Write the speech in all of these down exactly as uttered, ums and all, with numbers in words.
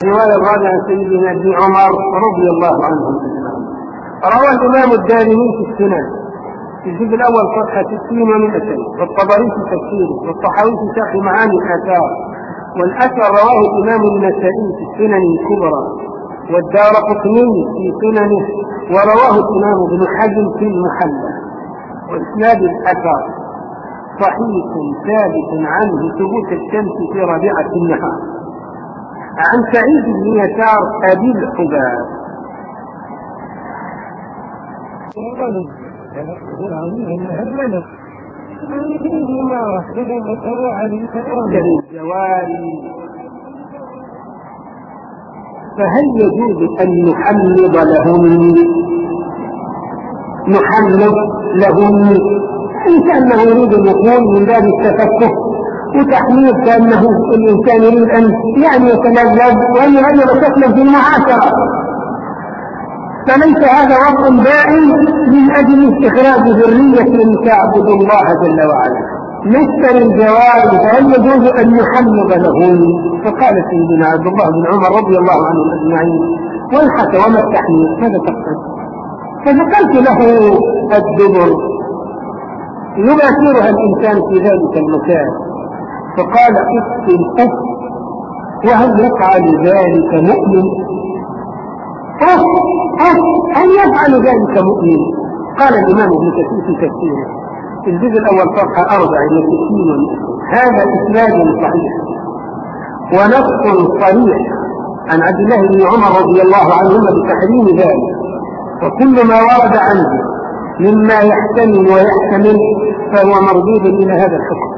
رواية الرابعة سيدنا ابن عمر رضي الله عنه. روى الإمام الدارمي في السنن في الجزء الأول صفحة ستين ومئتين، والطبري في تفسيره، والطحاوي في شرح معاني الآثار، والأثر رواه الإمام النسائي في السنن الكبرى، والدارقطني في سننه، ورواه الإمام ابن حزم في المحلى. وإسناد الأثر صحيح ثابت عنه ثبوت الشمس في رابعة النهار عن سعيد بن يسار أبي الحباب. فهل يجوز أن نحمض لهم نحمض لهم إن كأنه يريد أن يقول من باب التفكه وتحميض، كأنه الإنسان يريد أن يعني يتلذذ وأن يغير شكلا في المعاشرة، فليس هذا وضع دائم من أجل استخراج ذرية تعبد الله جل وعلا. مثل الجواب فهل يجوز أن يحمض لهم؟ فقال سيدنا عبد الله بن عمر رضي الله عنه أجمعين: ويحك وما التحميض؟ ماذا تقصد؟ فذكرت له الدبر يباشرها الإنسان في ذلك المكان، فقال: اف اف وهل يفعل ذلك مؤمن؟ اف اف هل يفعل ذلك مؤمن؟ قال الإمام ابن كثير في تفسيره في الجزء الأول صفحة أربع وستين: هذا إسناد صحيح ونص صريح عن عبد الله بن عمر رضي الله عنهما بتحريم ذلك، وكل ما ورد عنه مما يحتمل ويحتمل فهو مردود إلى هذا الحكم.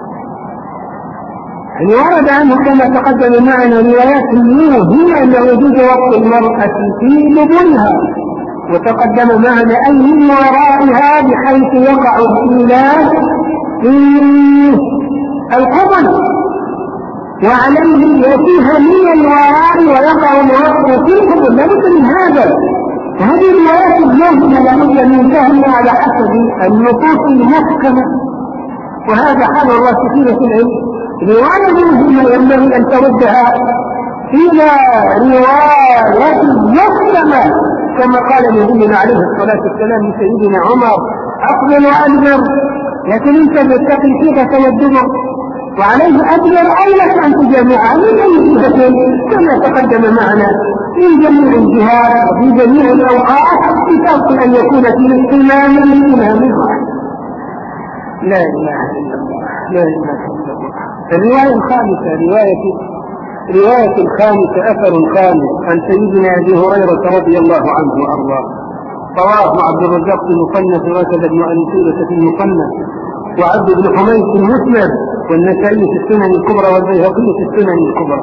يعني ورد عنه كما تقدم معنا روايات موهمة أنه يجوز وقت المرأة في دبرها، وتقدم معنا أي من ورائها بحيث يقع الإله في القبل، وعليه يأتيها من الوراء ويقع الوقت في القبل. لا بد من هذا. هذه الروايات الجاهزة لابد من فهمها على حسب النصوص المحكمة، وهذا حال الراسخين في العلم. رواية مهمة ينبغي أن تردها إلى رواية محكمة، كما قال نبينا عليه الصلاة والسلام لسيدنا عمر: أقبل وأدبر، لكن أنت تتقي فيك تودبر، وعليه أدبر أي لك أن تجمعها من أي جهة كما تقدم معنا في جميع الجهات وفي جميع الأوقات، بشرط أن يكون في الاهتمام بالاهتمام الواحد. لا إله إلا الله، لا إله إلا الله. الرواية الخامسة رواية رواية الخامسة أثر خامس عن سيدنا أبي هريرة رضي الله عنه وأرضاه. رواه عبد الرزاق في المصنف، ورتب ابن أبي شيبة في المصنف، وعبد بن حميد في المسند، والنسائي في السنن الكبرى، والبيهقي في السنن الكبرى،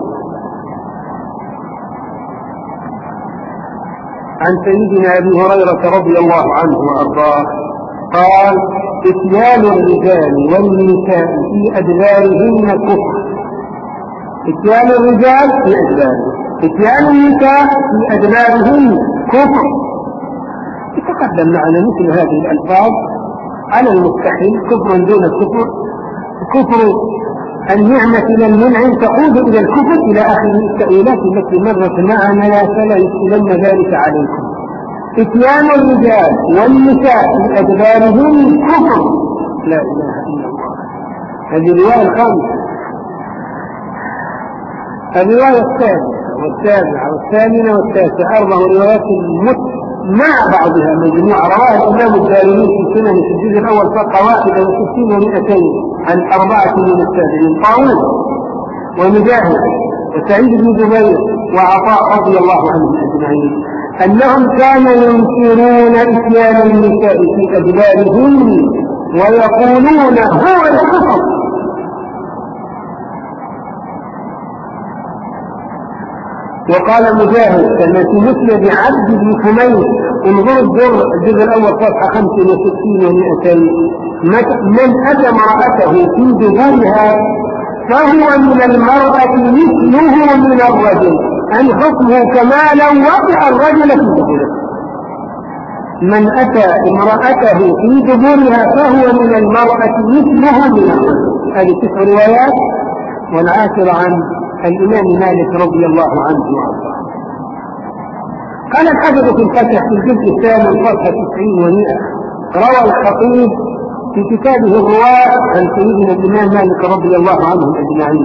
عن سيدنا أبي هريرة رضي الله عنه وأرضاه قال: اتيان الرجال والنساء في أدبارهن كفر. اتيان الرجال في أدبارهم، اتيان النساء في أدبارهن كفر. يتقدم معنا مثل هذه الألفاظ على المستحيل، كفر دون كفر، كفر النعمة إلى المنعم تقود إلى الكفر إلى آخر التأويلات التي مرت معنا، فلا يسلم ذلك عليكم. اتيان الرجال والنساء في أدبارهم كفر. لا إله إلا الله. هذه الرواية الخامسة. الرواية الثالثة والسابعة والثامنة والتاسعة، أربع روايات مع بعضها مجموعة، رواها الإمام الدارمي في سنن في الجزء الأول صفحة واحدة وستين ومئتين عن أربعة من التابعين: طاووس ومجاهد وسعيد بن جبير وعطاء رضي الله عنهم أجمعين، أنهم كانوا ينكرون إتيان النساء في أدبارهن ويقولون هو الكفر. وقال مجاهد كما في مسند عبد بن حميد، انظروا الدر الجزء الأول صفحة خمسة وستين ومئتين: من أتى امرأته في دبرها فهو من المرأة مثله من الرجل، أن حكمه كما لو وضع الرجل في دبره. من أتى امرأته في دبرها فهو من المرأة مثله من الرجل. هذه تسع روايات. والعاشر عن الإمام مالك رضي الله عنه وارضاه. قال الحافظ في الفتح في الجزء الثامن صفحة تسعين ومئة: روى الخطيب في كتابه الرواة عن سيدنا الإمام مالك رضي الله عنه أجمعين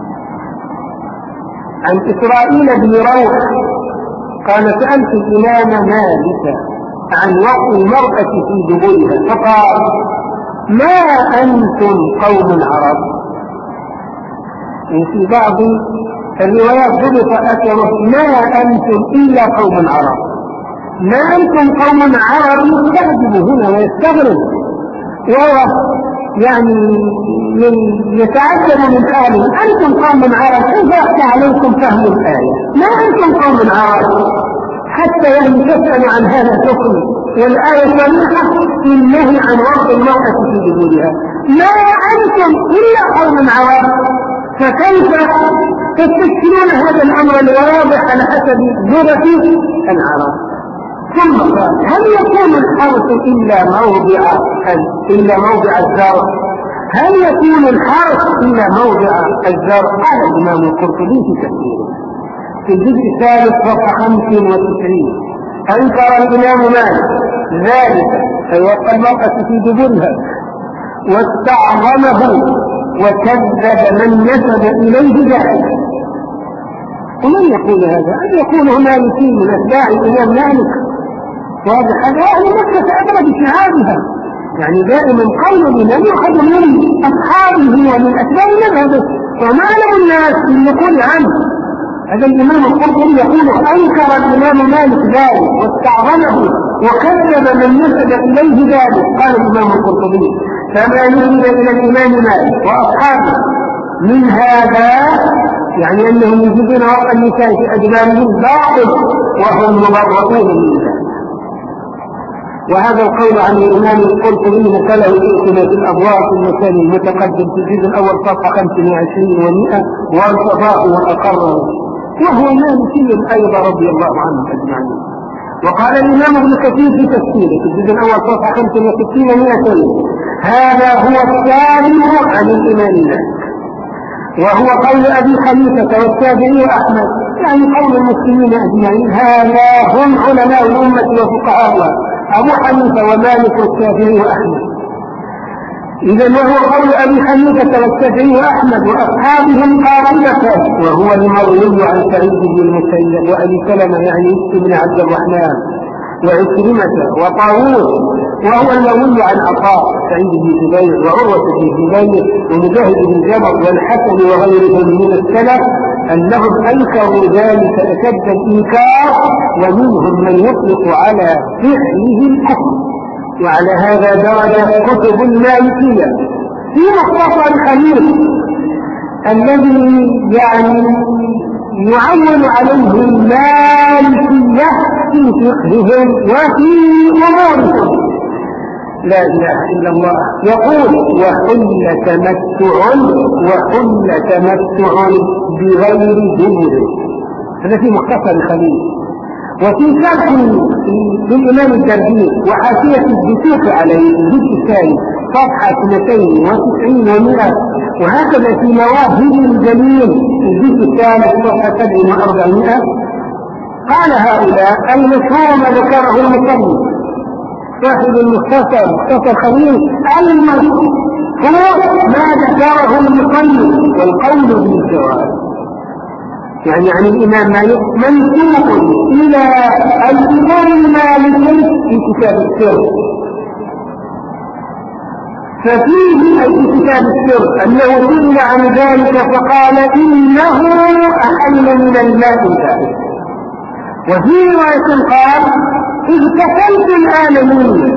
عن إسرائيل بن روح قال: سألت الإمام مالك عن وضع المرأة في دبرها فقال: ما أنتم قوم عرب. في بعض الروايات ضبط أثره: ما أنتم إلا قوم عرب. ما أنتم قوم عرب يستخدم هنا ويستغرب، وهو يعني يتعجب من حاله: أنتم قوم عرب، كيف يخفى عليكم فهم الآية؟ ما أنتم قوم عرب، حتى يعني تسأل عن هذا الحكم والآية صريحة في النهي عن وضع المرأة في دبرها. ما أنتم إلا قوم عرب، فكيف تستشكلون هذا الأمر الواضح على حسب لغة العرب؟ ثم قال: هل يكون الحرث إلا موضع إلا موضع الزرع؟ هل يكون الحرث إلا موضع الزرع؟ قال الإمام القرطبي في تفسيره في الجزء الثالث صفحة خمس وتسعين: أنكر الإمام مالك ذلك فيبقى المرأة في دبرها واستعظمه وكذب من نسب إليه ذلك. ومن يقول هذا؟ أن يقوله مالكي من أتباع الإمام مالك، واضح هذا أهل مكة أدرى بشهادها، يعني دائما قول الإمام يؤخذ من أصحابه ومن أتباع مذهبه، وما له الناس من يقول عنه. هذا الإمام القرطبي يقول: أنكر الإمام مالك ذلك واستعظمه وكذب من نسب إليه ذلك. قال الإمام القرطبي: فما نسب إلى الإمام مالك وأصحابه من هذا، يعني أنهم يجدون وقع النساء في أجبانهم باطل وهم مبرؤون من ذلك. وهذا القول عن الإمام القرطبي نقله الإثم في الأبواب المثاني المتقدم في الجزء الأول صفحة خمسة وعشرين ومئة وارتضاه وأقره، وهو مالكي أيضا رضي الله عنه أجمعين. وقال الإمام ابن كثير في تفسيره في الجزء الأول صفحة خمسة وستين ومئتين: هذا هو الثابت عن الإمام مالك، وهو قول أبي حنيفة والشافعي وأحمد، يعني قول المسلمين أجمعين. هذا هم علماء الأمة وفقهاؤها: أبو حنيفة ومالك والشافعي وأحمد. إذا وهو قول أبي حنيفة والشافعي وأحمد وأصحابهم قاطبة، وهو المروي عن سعيد بن المسيب وأبي سلمة يعني ابن عبد الرحمن وعكرمة وطاووس، وهو المروي عن عطاء سعيد بن جبير وعروة بن جبير ومجاهد بن جبر والحسن وغيرهم من السلف أنهم أنكروا ذلك أشد الإنكار، ومنهم من يطلق على فعله الحكم. وعلى هذا درجة كتب المالكية في مختصر خليل الذي يعني يعول عليه المالكية في فقههم وفي أمورهم. لا إله إلا الله. يقول: وحل تمتع وحل تمتع بغير دبر. هذا في مختصر خليل. وفي شرح للإمام الدردير وحاشية الدسوق عليه الجزء الثاني صفحة اثنتين وتسعين ومئة، وهكذا في مواهب الجليل الجزء الثالث صفحة سبع وأربعمائة. قال هؤلاء: المشهور ما ذكره المصنف صاحب المختصر مختصر خليل، المشهور هو ما ذكره المصنف والقول بالجواب، يعني عن الإمام مالك منسوب إلى الإمام مالك في كتاب السر. ففيه أي في كتاب السر أنه سئل عن ذلك فقال: إنه أحل من الماء البارد. وفي رواية قال: اغتسلت الآن منه.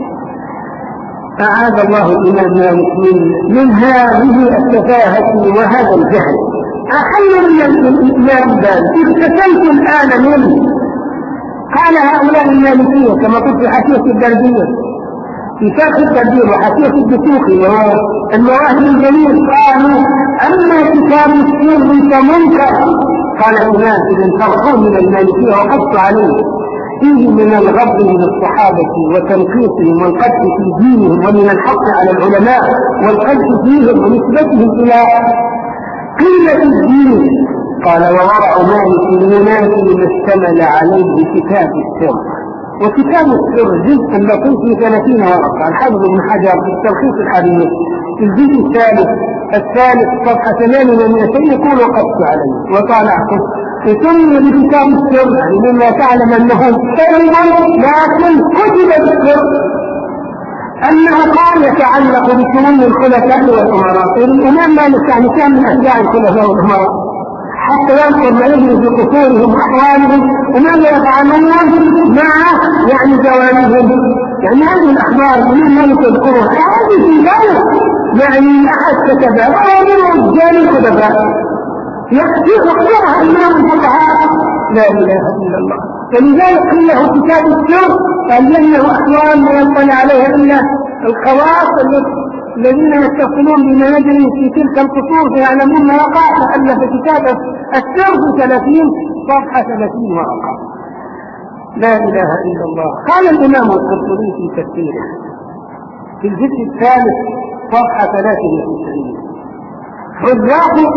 أعاذ الله الإمام مالك من, من هذه التفاهة وهذا الجهل. أحل من الإمام البارد، اغتسلت الآن منه. قال هؤلاء المالكية كما قلت في حاشية الدردية في شرح التدبير وحاشية الدسوقي والمواهب الجليل، قالوا: أما كتاب السر فمنكر. قال الإمام ابن فرحون من المالكية وقص عليه: فيه من الغض من الصحابة وتنقيصهم والقدح في دينهم ومن الحق على العلماء والقدح فيهم ونسبتهم إلى قيل الدين. قال وورع مالك ينافي ما اشتمل عليه كتاب السر. وكتاب السر جزء لطيف في ثلاثين ورقة، الحافظ ابن حجر في التلخيص الحديث في الجزء الثالث الثالث صفحة ثمانية ومئتين يقول وقفت عليه وطالعته يسمي بكتاب السر، يعني مما تعلم أنه سر لكن كتب السر، أنه قال يتعلق بشؤون الخلفاء والأمراء. الإمام مالك يعني كان من أتباع الخلفاء والأمراء حتى ينقل ما يجري في قصورهم وأحوالهم وماذا يفعلون مع يعني زوالهم. يعني هذه الأخبار الإمام مالك يذكرها هذه في ذلك، يعني أحد كتبها وهو من رجال الخلفاء يقدرها الإمام الفقهاء لا إله إلا الله. فلذلك قيل له كتاب السر، قال لأنه أحوال لا يطلع عليها إلا الخواص الذين يتصلون بما يجري في تلك القصور فيعلمون ما وقع. فألف كتاب السر في ثلاثين صفحة ثلاثين ورقة. لا إله إلا الله. قال الإمام القرطبي في تفسيره في الجزء الثالث صفحة ثلاثة وتسعين حذاق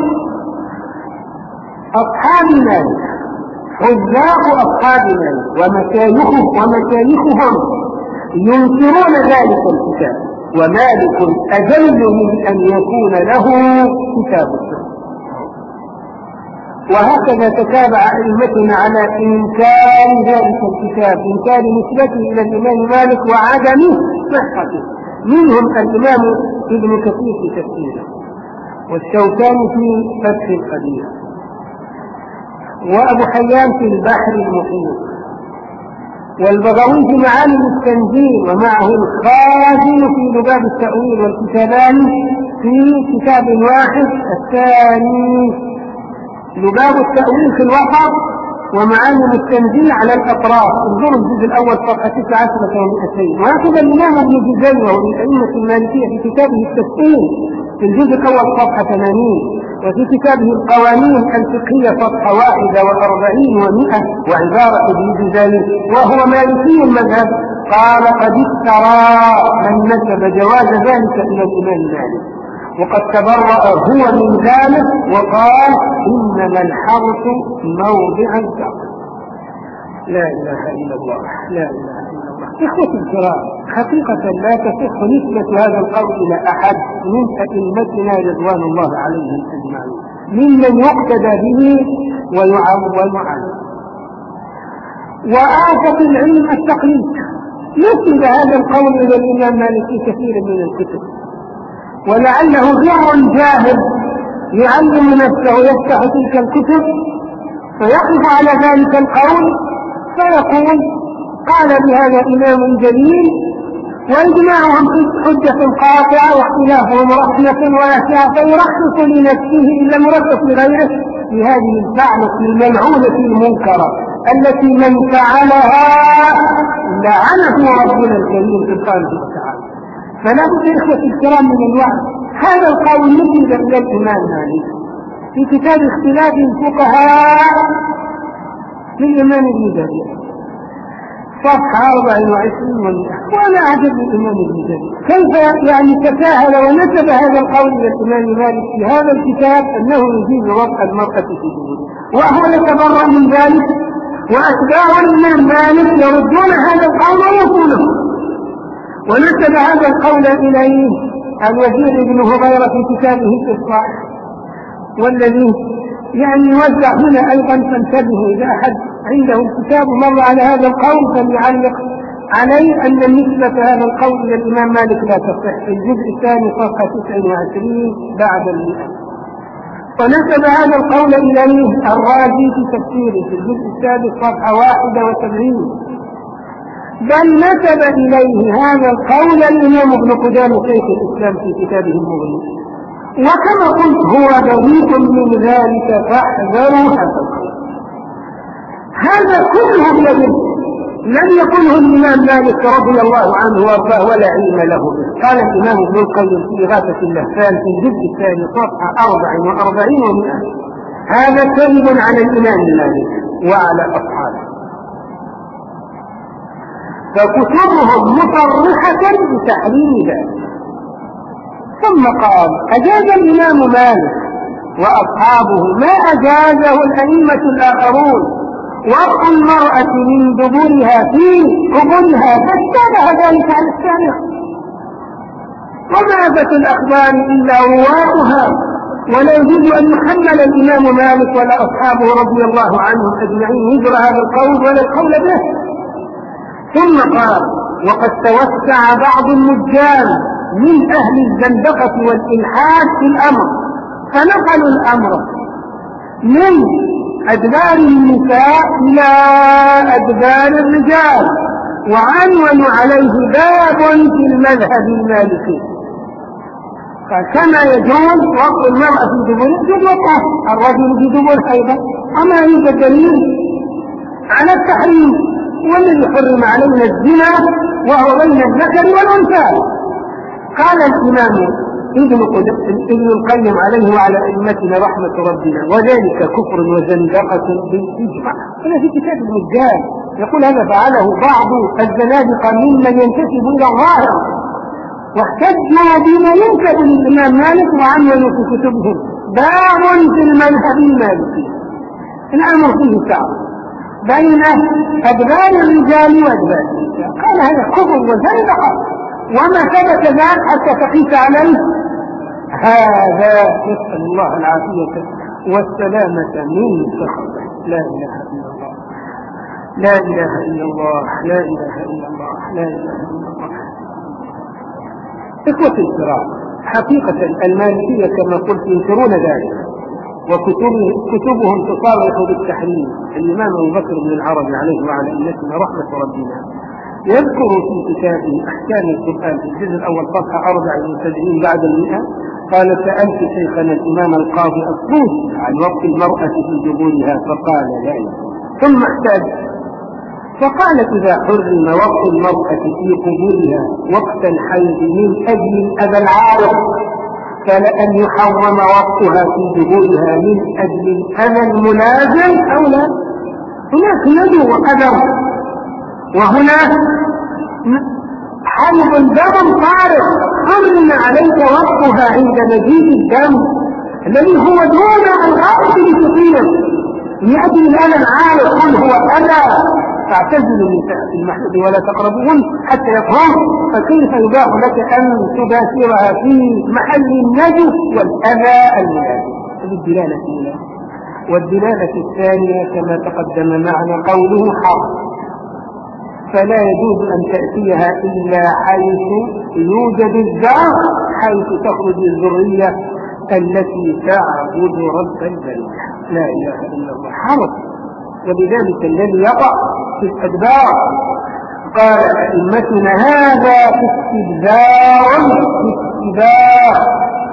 أصحاب مالك حذاق أصحاب مالك ومشايخه ومشايخهم ينكرون ذلك الكتاب، ومالك أجل من أن يكون له كتاب السر. وهكذا تتابع أئمتنا على إنكار ذلك الكتاب، إنكار نسبته إلى الإمام مالك وعدم صحته. منهم الإمام ابن كثير في تفسيره، والشوكاني في فتح القدير، وأبو حيان في البحر المحيط، والبغوي في معالم التنزيل، ومعه الخازن في لباب التأويل، والكتابان في كتاب واحد الثاني لباب التأويل في الوسط ومعالم التنزيل على الأطراف. انظروا الجزء الأول صفحة تسعة عشرة ومئتين. وهكذا الإمام ابن جزي وهو من أئمة المالكية في كتابه التفسير في الجزء الأول صفحة ثمانين، وفي كتابه القوانين الفقهية صفحة واحدة وأربعين ومئة وعبارة ابن جزي وهو مالكي المذهب قال قد افترى من نسب جواز ذلك إلى الإمام مالك، وقد تبرأ هو من ذلك وقال إنما الحرث موضع الزرع. لا إله إلا الله. لا إله إلا الله. إخوة الكرام، حقيقة لا تصح نسبة هذا القول إلى أحد من أئمتنا رضوان الله عليهم أجمعين ممن يقتدى به ويعظم ويعلم. وآفة العلم التقليد. نسب هذا القول إلى الإمام مالك في كثير من الكتب، ولعله غير جاهل يعلم نفسه يفتح تلك الكتب فيقف على ذلك القول فيقول قال بهذا إمام جليل وإجماعهم حجة قاطعة واختلافهم رحمة واسعة، فيرخص لنفسه إلا مرخص لغيره بهذه الفعلة الملعونة المنكرة التي من فعلها لعنه ربنا الكريم سبحانه وتعالى. فلا بد إخوة الكرام من الوعي. هذا القول نسب إلى الإمام مالك في كتاب اختلاف الفقهاء للإمام ابن جرير صفحة أربع وعشرين ومئة. وأنا أعجب الإمام ابن جرير كيف يعني تساهل ونسب هذا القول إلى الإمام مالك في هذا الكتاب أنه يجيز وضع المرأة في جنوده، وهو يتبرأ من ذلك، وأتباع الإمام مالك يردون هذا القول ويقولون. ونسب هذا القول إليه الوزير ابن هبيرة في كتابه الإصلاح، والذي يعني يوزع هنا أيضا فانتبهوا إذا أحد عنده الكتاب مر على هذا القول فليعلق عليه أن نسبة هذا القول إلى الإمام مالك لا تصح في الجزء الثاني صفحة تسعة وعشرين بعد المئة. ونسب هذا القول إليه الرازي في تفسيره في الجزء السادس صفحة واحدة وسبعين، بل نسب إليه هذا القول الإمام ابن قدامة شيخ الإسلام في كتابه المغني. وكما قلت هو بريء من ذلك فاحذروا هذا. هذا كله يجب لم يقله الإمام مالك رضي الله عنه وارضاه ولا علم له به. قال الإمام ابن القيم في إغاثة اللهفان في الجزء الثاني صفحة أربع وأربعين ومئة هذا كذب على الإمام مالك وعلى أصحابه، فكتبهم مصرحة بتحريم ذلك. ثم قال أجاز الإمام مالك وأصحابه ما أجازه الأئمة الآخرون، وضع المرأة من دبرها في قبلها فاشتبه ذلك على السامع. وما في الأخبار إلا رواؤها، ولا يجوز أن يحمل الإمام مالك ولا أصحابه رضي الله عنهم أجمعين وزر هذا القول ولا القول به. ثم قال: وقد توسع بعض النجار من أهل الزندقة والإلحاد في الأمر، فنقلوا الأمر من أدبار النساء إلى أدبار الرجال، وعنونوا عليه باب في المذهب المالكي. فكما يجوز وضع المرأة في دبر يجوز وضع الرجل في دبر أيضا، أما يوجد دليل على التحريم. والذي حرم علينا الزنا وهو بين الذكر والأنثى. قال الإمام ابن القيم عليه وعلى أئمتنا رحمة ربنا: وذلك كفر وزندقة بالإجماع. هنا في كتاب المجال يقول: هذا فعله بعض الزنادقة ممن ينتسب إلى الظاهر، واحتجوا بما ينسب للإمام مالك وعنونوا في كتبهم باب في المذهب المالكي. الأمر فيه سعر بين أدبار الرجال وأدبار النساء. قال: هذا كفر وزندقة، وما ثبت ذلك حتى تقيس عليه هذا. نسأل الله العافية والسلامة من سخطه. لا إله إلا الله، لا إله إلا الله، لا إله إلا الله، لا إله إلا الله. إخوة الكرام، حقيقة المالكية كما قلت ينكرون ذلك، وكتبهم تصرح بالتحريم. الإمام أبو بكر بن العربي عليه وعلى أئمتنا رحمة ربنا يذكر في كتابه أحكام القرآن في الجزء الأول صفحة أربعة وسبعين بعد المئة: قال: سألت شيخنا الإمام القاضي الطوسي عن وقت المرأة في جبورها فقال: لا. ثم احتاج فقال: إذا حرم وقت المرأة في قبولها وقت الحيض من أجل الأذى العارض، فلأن يحرم وقتها في جبورها من أجل الأذى الملازم أو لا. هناك ندو وقدر، وهنا حيض الدم طارق حرم عليك وقتها عند مجيء الدم الذي هو دون الغائب بكثير لأجل الأذى العارض. قل هو أذى فاعتزلوا النساء في المحيض ولا تقربوهن حتى يطهرن، فكيف يباح لك أن تباشرها في محل النجس والأذى الملازم؟ هذه الدلالة الأولى. والدلالة الثانية كما تقدم معنا قوله حق، فلا يجوز أن تأتيها إلا حيث يوجد الزرع، حيث تخرج الذرية التي تعبد رب البرية. لا إله إلا الله. حرف. وبذلك الذي يقع في الأدبار قال أئمتنا: هذا في استدبار في استدبار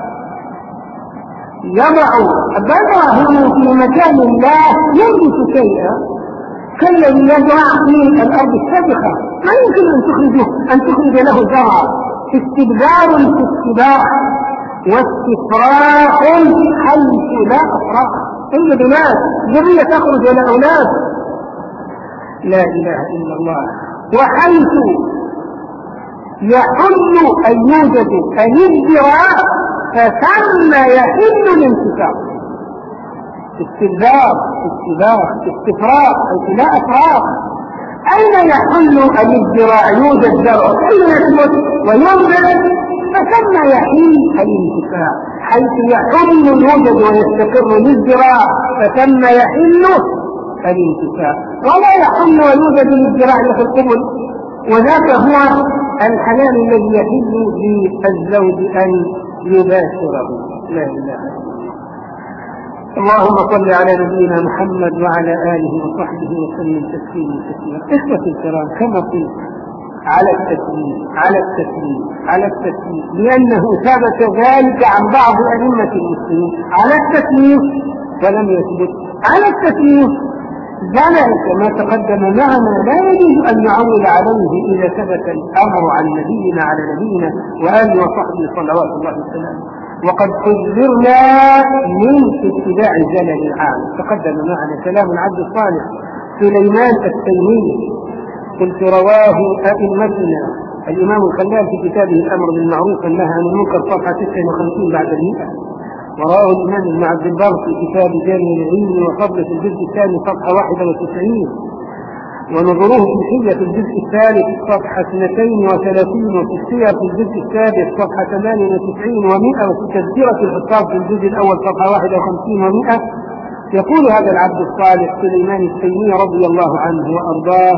يضع بذره في مكان لا ينبت شيئا كالذي يزرع في الأرض السابقة، ما يمكن أن تخرجه أن تخرج له زرعا. استدبار في استدبار واستفراغ حيث لا أفراغ. إلا بناس ذرية تخرج إلى أولاد. لا إله إلا الله. وحيث يحل أن يوجد الازدراء فثم يحل الانتفاع. استدبار استدبار استفراغ حيث لا أفراغ. أين يحل الازدراء؟ يوجد زرع أين يثبت وينبت فثم يحل الانتفاع. حيث يحل يوجد ويستقر الازدراء فثم يحل الانتفاع. ولا يحل ويوجد الازدراء في القبل، وذاك هو الحلال الذي يحل للزوج أن يباشره. لا إله إلا الله. اللهم صل على نبينا محمد وعلى آله وصحبه وسلم تسليما كثيرا. إخوة الكرام، كما قلت على التسليم على التسليم على التسليم لأنه ثبت ذلك عن بعض أئمة المسلمين على التسليم ولم يثبت على التسليم. ذلك كما تقدم معنا لا يجوز أن نعول عليه إذا ثبت الأمر عن نبينا على نبينا وآله وصحبه صلوات الله وسلامه. وقد حذرنا من اتباع الزلل العام. تقدم معنا كلام العبد الصالح سليمان التيمي قلت رواه أئمتنا الإمام الخلال في كتابه الأمر بالمعروف والنهي عن المنكر صفحة تسعة وخمسين بعد المئة. ورواه الإمام ابن عبد البر في كتاب جامع العلم وفضل في الجزء الثاني صفحة واحد وتسعين، ونظروه في حية في الجزء الثالث صفحة اثنتين وثلاثين، وفي السير في الجزء السادس صفحة ثمانية وتسعين ومئة، وفي تذكرة الحفاظ في الجزء الأول صفحة واحد وخمسين ومئة. يقول هذا العبد الصالح سليمان التيمي رضي الله عنه وأرضاه: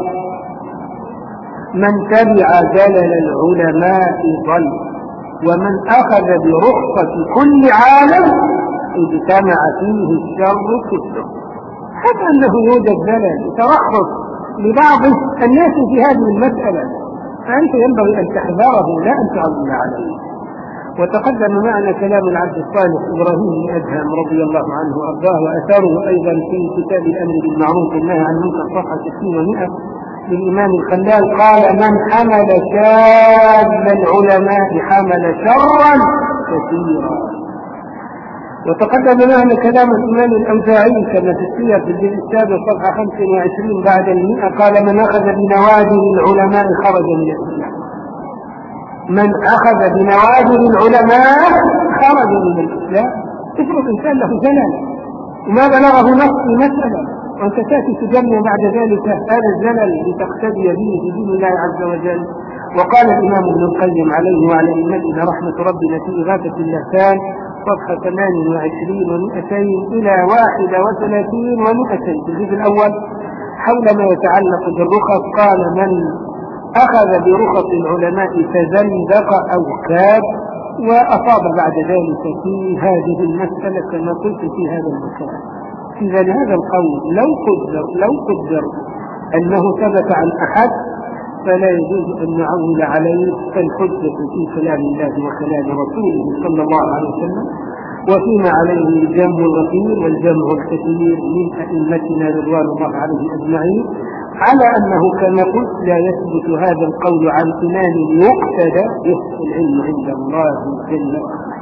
من تبع زلل العلماء ضل، ومن أخذ برخصة كل عالم اجتمع فيه الشر كله. حتى أنه يوجد زلل ترخص لبعض الناس في هذه المسألة، فأنت ينبغي أن تحذره لا أن تعظم عليه. وتقدم معنا كلام العبد الصالح إبراهيم بن أدهم رضي الله عنه وأرضاه، وأثاره أيضا في كتاب الأمر بالمعروف والنهي عن المنكر صفحة ستين ومئة للإمام الخلال، قال: من حمل شاذ العلماء حمل شرا كثيرا. وتقدم معنا كلام الإمام الأوزاعي كما في السير في الجزء السابع صفحة خمسة وعشرين بعد المئة، قال: من أخذ بنوادر العلماء خرج من الإسلام. من أخذ بنوادر العلماء خرج من الإسلام. افرض إنسان له زلل وما بلغه نص في مسألة، وأنت تأتي تجمع بعد ذلك هذا الزلل لتقتدي به في دين الله عز وجل. وقال الإمام ابن القيم عليه وعلى أئمتنا رحمة ربنا في إغاثة اللسان صفحة ثمانية وعشرين ومئتين إلى واحد وثلاثين ومئتين في الجزء الأول حول ما يتعلق بالرخص، قال: من أخذ برخص العلماء تزندق أو كاد، وأصاب بعد ذلك في هذه المسألة كما قلت في هذا المكان. إذا هذا القول لو قدر لو قدر أنه ثبت عن أحد فلا يجوز أن نعول عليه، فالحجة في كلام الله وكلام رسوله صلى الله عليه وسلم، وفيما عليه الجمع الغفير والجمع الكثير من أئمتنا رضوان الله عليه أجمعين، على أنه كما قلت لا يثبت هذا القول عن إمام يقتدى به، العلم عند الله جل وعلا.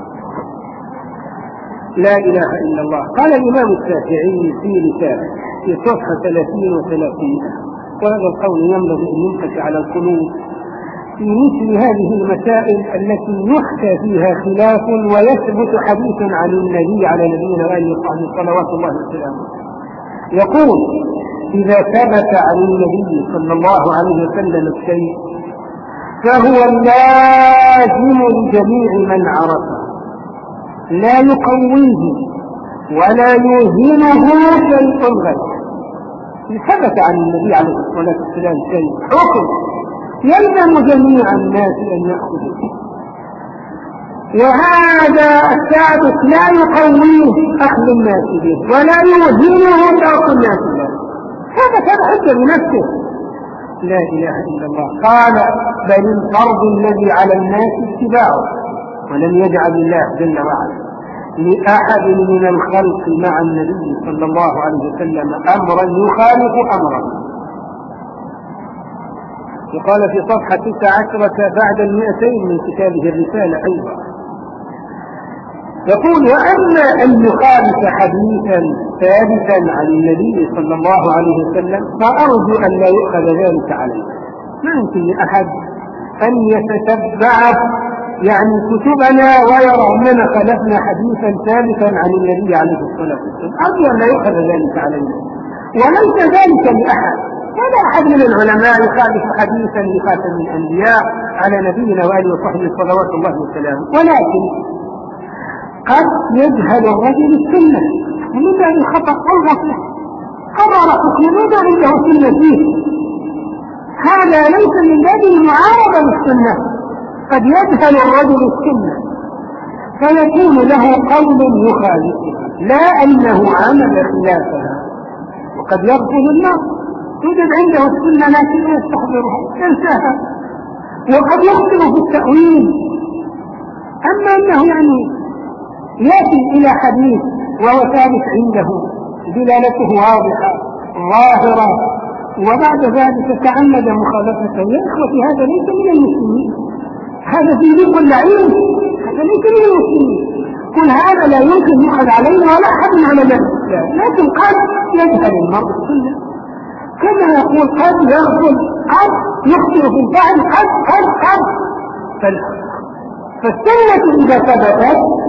لا إله إلا الله. قال الإمام الشافعي في رسالة في صفحة ثلاثين وثلاثين، وهذا القول ينبغي أن يمسك على القلوب في مثل هذه المسائل التي يحكى فيها خلاف ويثبت حديث عن النبي على نبينا وآله وصحبه صلوات الله وسلامه. يقول: إذا ثبت عن النبي صلى الله عليه وسلم الشيء فهو اللازم لجميع من عرفه، لا يقويه ولا يوهمه شيء غيره. ثبت عن النبي عليه الصلاة والسلام شيء حكم يلزم جميع الناس أن يأخذوه، وهذا الثابت لا يقويه أخذ الناس به ولا يوهمه ترك الناس به، هذا كان حجة بنفسه. لا إله إلا الله. قال: بل الفرض الذي على الناس اتباعه، ولم يجعل الله جل وعلا لأحد من الخلق مع النبي صلى الله عليه وسلم أمرا يخالف أمره. وقال في صفحة تسعة عشرة بعد المئتين من كتابه الرسالة أيضا، يقول: وأما أن يخالف حديثا ثابتا عن النبي صلى الله عليه وسلم فأرجو أن لا يؤخذ ذلك عليه. ما يمكن لأحد أن يتتبع يعني كتبنا ويرى أننا خلفنا حديثا ثابتا عن النبي عليه الصلاة والسلام، أرجو أن لا يؤخذ ذلك عليه. وليس ذلك لأحد، ولا أحد من العلماء يخالف حديثا لخاتم الأنبياء على نبينا وآله وصحبه صلوات الله وسلامه. ولكن قد يجهل الرجل السنة ومن باب الخطأ والغفلة، قرر حكم ماذا عنده سنة فيه، هذا ليس من باب المعارضة للسنة. قد يجهل الرجل السنة فيكون له قول يخالفها لا أنه عمل خلافها، وقد يرفض النص، توجد عنده السنة لكن يستحضرها ينساها، وقد يخطئ في التأويل. أما أنه يعني يأتي إلى حديث وهو ثابت عنده دلالته واضحة ظاهرة وبعد ذلك تعمد مخالفته، يا إخوتي هذا ليس من المسلمين، هذا في ذيق اللعين، هذا ليس من المسلمين. كل هذا لا يمكن يؤخذ عليه ولا أحد على ذلك، لكن قد يجهل المرء السنة كما يقول قد يغفل، قد يخطئ في الفعل، قد قد قد فالسنة إذا ثبتت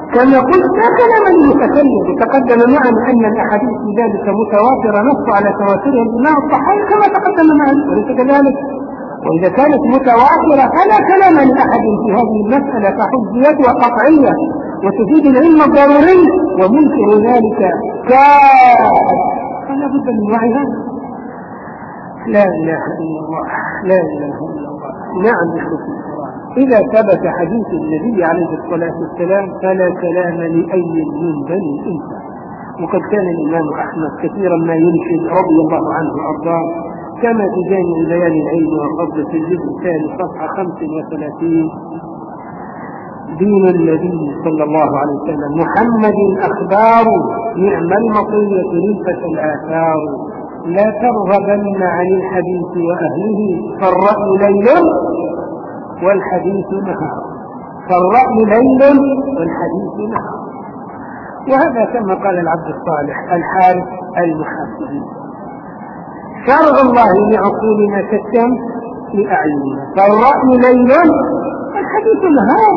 كما قلت لا كلام المتكلم. تقدم معنا أن الأحاديث في ذلك متواترة نص على تواترها الإمام الطحاوي كما تقدم معنا، وليس كذلك؟ وإذا كانت متواترة فلا كلام لأحد في هذه المسألة، فحجية وقطعية وتفيد العلم الضروري، ومنكر ذلك كافر، فلا بد من وعي هذا. لا إله إلا الله، لا إله إلا الله. نعم إخوتي الكرام، إذا ثبت حديث النبي عليه الصلاة والسلام فلا كلام لأي من بني الإنسان. وقد كان الإمام أحمد كثيرا ما ينشد رضي الله عنه وأرضاه كما في جامع بيان العلم والفضل في الجزء الثاني صفحة خمس وثلاثين: دين النبي صلى الله عليه وسلم محمد أخبار، نعم المطية رفة الآثار، لا ترغبن عن الحديث وأهله، فالرأي ليل والحديث نهار، فالرأي ليل والحديث نهار. وهذا كما قال العبد الصالح الحارث المحاسبي: شرع الله لعقولنا كالشمس لأعيننا، فالرأي ليل والحديث نهار.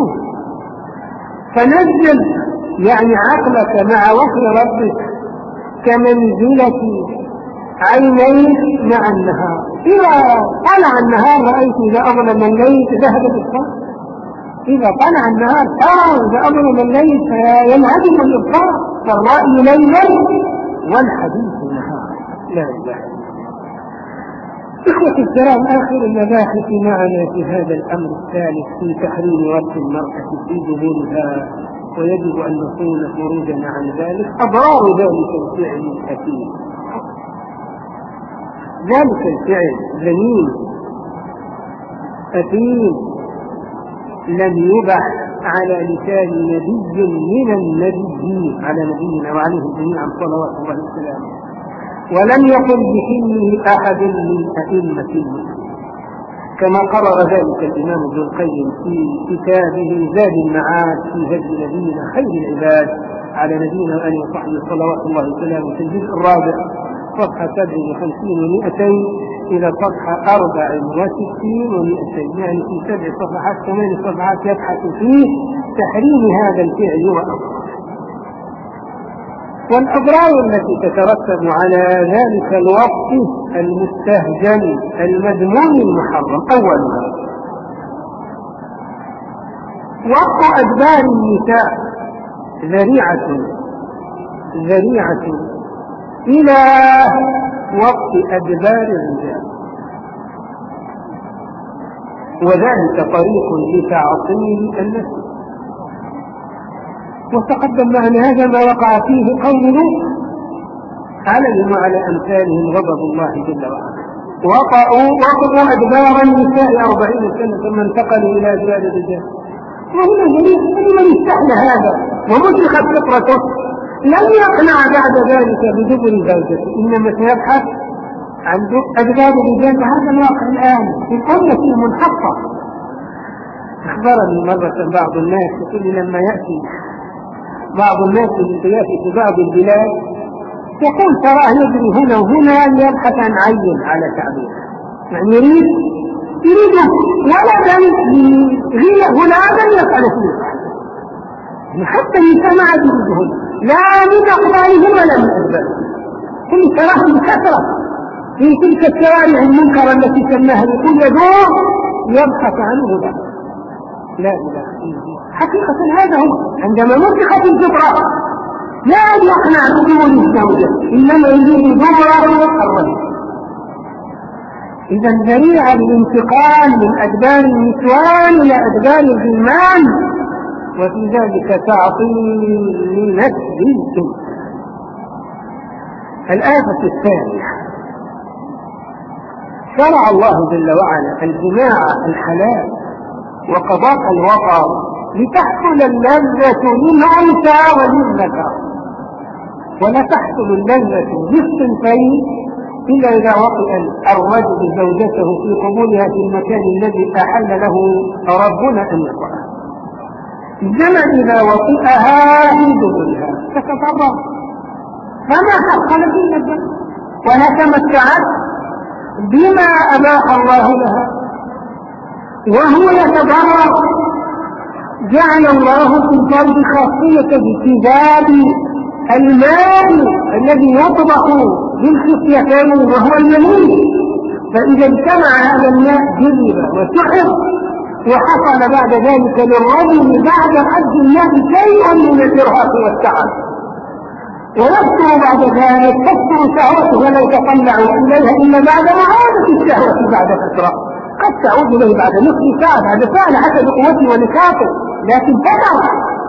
فنزل يعني عقلك مع وحي ربك كمنزلة عينيك مع النهار. إذا طلع النهار رأيت إذا أظلم الليل ذهب بالصبر، إذا طلع النهار ترى إذا أظلم الليل فينهدم الإبصار، فالرأي ليلا والحديث نهار. لا إله إلا الله. إخوة الكرام، آخر المباحث معنا في هذا الأمر الثالث في تحريم وقت المرأة في ظهورها، ويجب أن نكون خروجنا عن ذلك أضرار ذلك الفعل الأثيم. ذلك الفعل ذميم أثيم لم يبح على لسان نبي من النبيين على نبينا وعليه جميعا صلوات الله وسلامه، ولم يقل بحله أحد من أئمة المسلمين، كما قرر ذلك الإمام ابن القيم في كتابه زاد المعاد في هدي نبينا خير العباد على نبينا وآله وصحبه صلوات الله وسلامه في الجزء الرابع صفحة سبع وخمسين ومئتين إلى صفحة أربع وستين ومئتين، يعني في سبع صفحات ثمان صفحات يبحث فيه تحريم هذا الفعل وأضراره والأضرار التي تترتب على ذلك الوقت المستهجن المذموم المحرم. أولها وقت أدبار النساء ذريعة ذريعة إلى وقت أدبار الرجال، وذلك طريق لتعطيل النفس. وتقدم معنا هذا ما وقع فيه قوم لوط عليهم وعلى أمثالهم غضب الله جل وعلا. وقعوا وقعوا أدبار النساء أربعين سنة ثم انتقلوا إلى أدبار الرجال. وهنا جميع من استحل هذا ومسخت فطرته لم يقنع بعد ذلك بدبر زوجته، إنما سيبحث عن أدبار الرجال. هذا الواقع الآن في الأمة المنحطة. أخبرني مرة بعض الناس يقول لما يأتي بعض الناس للضيافة في بعض البلاد يقول تراه يجري هنا وهنا يبحث عن عين على تعبير، يعني يريد يريد ولدا غير غلاما يفعل فيه، حتى النساء ما عاد يريدهن لا من أقبالهم ولا من أسبابهم. كل تراه بكثرة في تلك الشوارع المنكرة التي سماها يقول يدور يبحث عنه غدا. لا إله إلا الله. حقيقة هذا هو عندما نطقت الفطرة لا يقنع بدون الزوجة، إنما يريد دبر الرجل. إذا ذريعة للانتقال من أدبار النسوان إلى أدبار الغلمان، وفي ذلك تعطيل نسل الجنس. الآفة الثانية شرع الله جل وعلا الجماع الحلال وقضاء الوطر لتحصل اللذة للأنثى وللذكر، ولا تحصل اللذة للصنفين إلا إذا وطئ الرجل زوجته في قبولها في المكان الذي أحل له ربنا أن يقعها، إنما إذا وطئها في دبرها فتتضرر فما حصل في اللذة ولا تمتعت بما أباح الله لها، وهو يتضرر جعل الله في الفرد خاصية بكذاب الماء الذي يطبخ بالخصيتين وهو المني، فإذا اجتمع هذا الماء جذب وسحر، وحصل بعد ذلك للرجل بعد حد الماء شيء من الإرهاق والتعب، ويكثر بعد ذلك تكثر شهوته ولا يتطلع إليها إلا بعد معادة الشهوة بعد فترة، قد تعود إليه بعد نصف ساعة بعد ساعة حسب قوته ونشاطه، لكن فترة.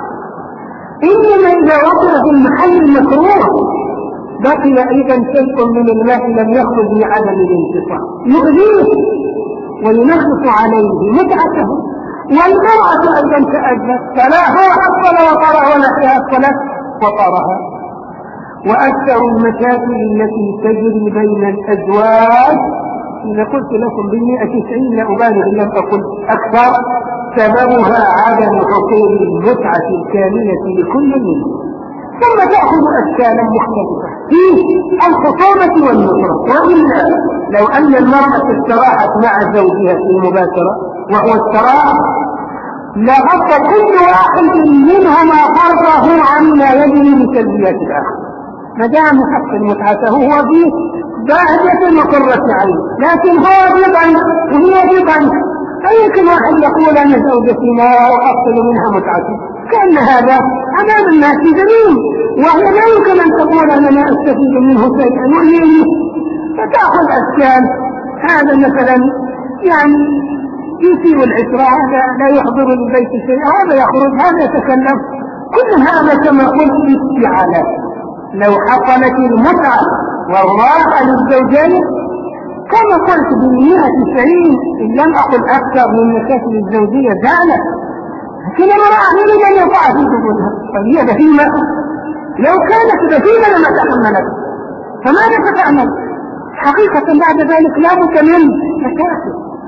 إنما إذا وصل في المحل المكروه بقي أيضا شيء من الماء لم يخرج لعدم الانتصار يؤذيه وينغص عليه متعته. والمرأة أيضا تأذت، فلا هو حصل وطرها ولا فيها الصلاة وطرها. وأكثر المشاكل التي تجري بين الأزواج، إذا قلت لكم بالمئة تسعين لا أبالغ لم أقل أكثر، سببها عدم حصول المتعة الكاملة لكل منهم، ثم تأخذ أشكالا مختلفة في الخصومة والنصرة. وإلا لو أن المرأة استراحت مع زوجها في المباشرة وهو استراح لغطى كل واحد منهما فرضه عما يجري بسلبيات الآخر، ما دام يحصل متعته هو فيه باهجة وقرة عين، لكن هو ضيقا وهي ضيقا. فيمكن واحد يقول أن زوجتي ما أحصل منها متعتي، كأن هذا أمام الناس جميل، وهي لا يمكن أن تقول أنا لا أستفيد منه شيئا وإليه، فتأخذ أشكال. هذا مثلا يعني يسيء العشرة، هذا لا يحضر البيت شيء، هذا يخرج، هذا يتكلم، كل هذا كما قلت استعانات. لو حصلت المتعة والراحة للزوجين كما قلت بالمئة تسعين إن لم أقل أكثر من مشاكل الزوجية زالت. لكن المرأة يريد أن يقع في دخولها، فهي بهيمة، لو كانت بهيمة لما تحملت، فماذا ستعمل؟ حقيقة بعد ذلك لا بد من مشاكل.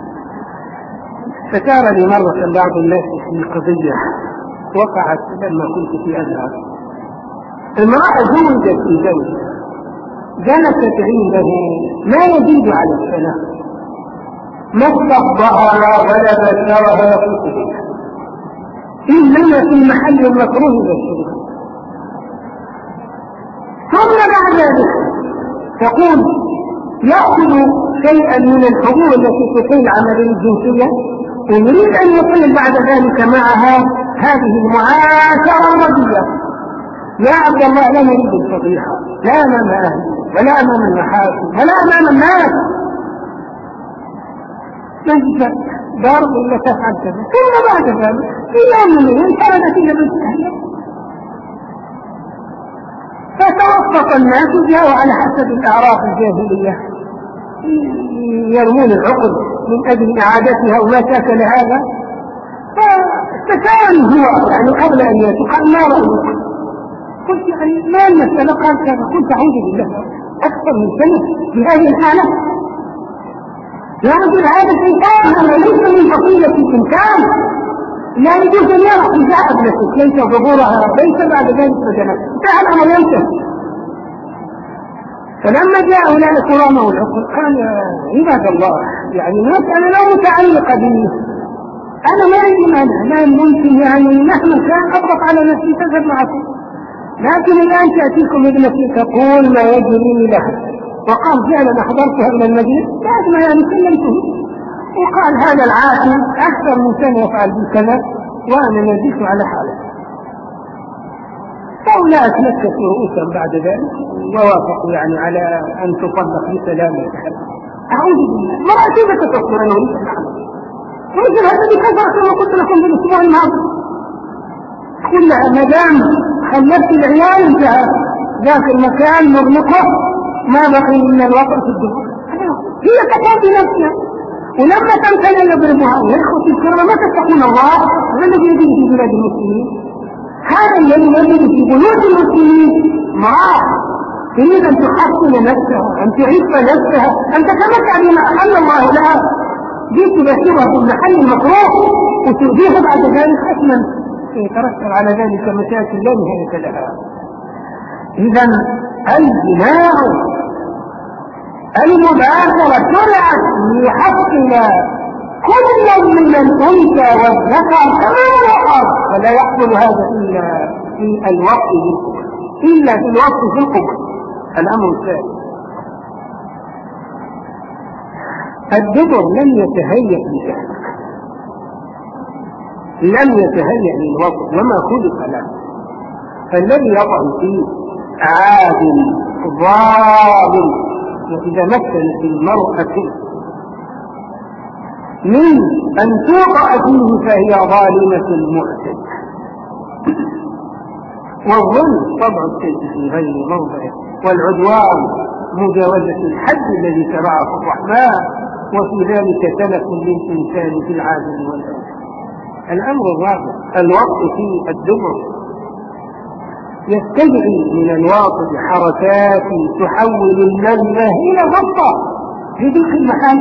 فسار لي مرة بعض الناس في قضية وقعت لما كنت في أزهر. امرأة زوجت في زوج جلست عنده ما يزيد على السنة، ما استقضاها ولا بشرها في سبيلها إنما في المحل المكروه بالشرك. ثم بعد ذلك تقول يأخذ شيئا من الحقوق التي تحيل عملية الجنسية ويريد أن يقيم بعد ذلك معها هذه المعاشرة الرديئة. يا عبد الله لا نريد الفضيحة، لا أمام أهله ولا أمام المحاكم ولا أمام الناس، نجد ضرب إلا تفعل كذا. ثم بعد ذلك في يوم من الأيام خرجت إلى بيت أهلها، فتوسط الناس جاءوا على حسب الأعراف الجاهلية يرمون العقد من أجل إعادتها وما شاكل هذا. فاستسأل هو يعني قبل أن يأتي قال ما رأيك؟ قلت يعني ما المسألة؟ قال كذا. قلت أعوذ بالله أكثر من سنة في هذه الحالة؟ يا رجل هذا شيطان، هذا ليس من فصيلة الإنسان، لا يجوز أن يرى إذا أبلتك ليس ظهورها ليس بعد ذلك مجنة تعال أمر ينتهي. فلما جاء هؤلاء الكرامة والعقل قال يا عباد الله يعني المسألة لا متعلقة بي، أنا ما عندي مانع، لا ممكن يعني مهما كان أضغط على نفسي تذهب معكم، لكن الآن تأتيكم ابنتي تقول ما يجري لها. وقال فعلا أحضرتها إلى المدينة بعد ما يعني كلمته، وقال هذا العاقل أكثر من سنة يفعل بكذا وأنا نزلت على حاله. فأولاء أتلكتوا رؤوسا بعد ذلك ووافقوا يعني على أن تطلق بسلام وتحب. أعوذ بالله مرأة كيف تتصل أنا وليس الحمد ومثل هذا بكثرة كما قلت لكم بالأسبوع الماضي. كلها مدام خلفت العيال انتهى ذاك المكان مغلقه ما بقي من الوقت في الدخول، هي تقوم بنفسها. ولما تمتنع يضربها ويخوتي الكرامة ما تتقون الله الذي يجري في بلاد المسلمين. هذا الذي يجري في بيوت المسلمين امرأة تريد أن تحصن نفسها، أن تعيش نفسها، أن تتمتع بما أحل الله لها، جيت تبشرها في المحل المكروه وتؤذيها بعد ذلك حتما يترتب على ذلك مشاكل لا نهاية لها. إذا الجماع المباشرة شرعت ليحصل كل من الأنثى والذكر كما يحر، فلا يحصل هذا إلا في الوقت إلا في الوقت في القبر. الأمر الثاني الدبر لم يتهيأ لذلك، لم يتهيأ للوقت وما خلق له، فالذي يقع فيه عادل ظالم، وإذا مثلت المرأة من أن توقع فيه فهي ظالمة معتدة. والظلم طبع الشيء في غير موضعه، والعدوان مجاوزة الحد الذي شرعه الرحمن، وفي ذلك تلف للإنسان في العادل والآن. الأمر الرابع الوقت في الدبر يستدعي من الواقع حركات تحول اللذة إلى غصة في تلك المحل،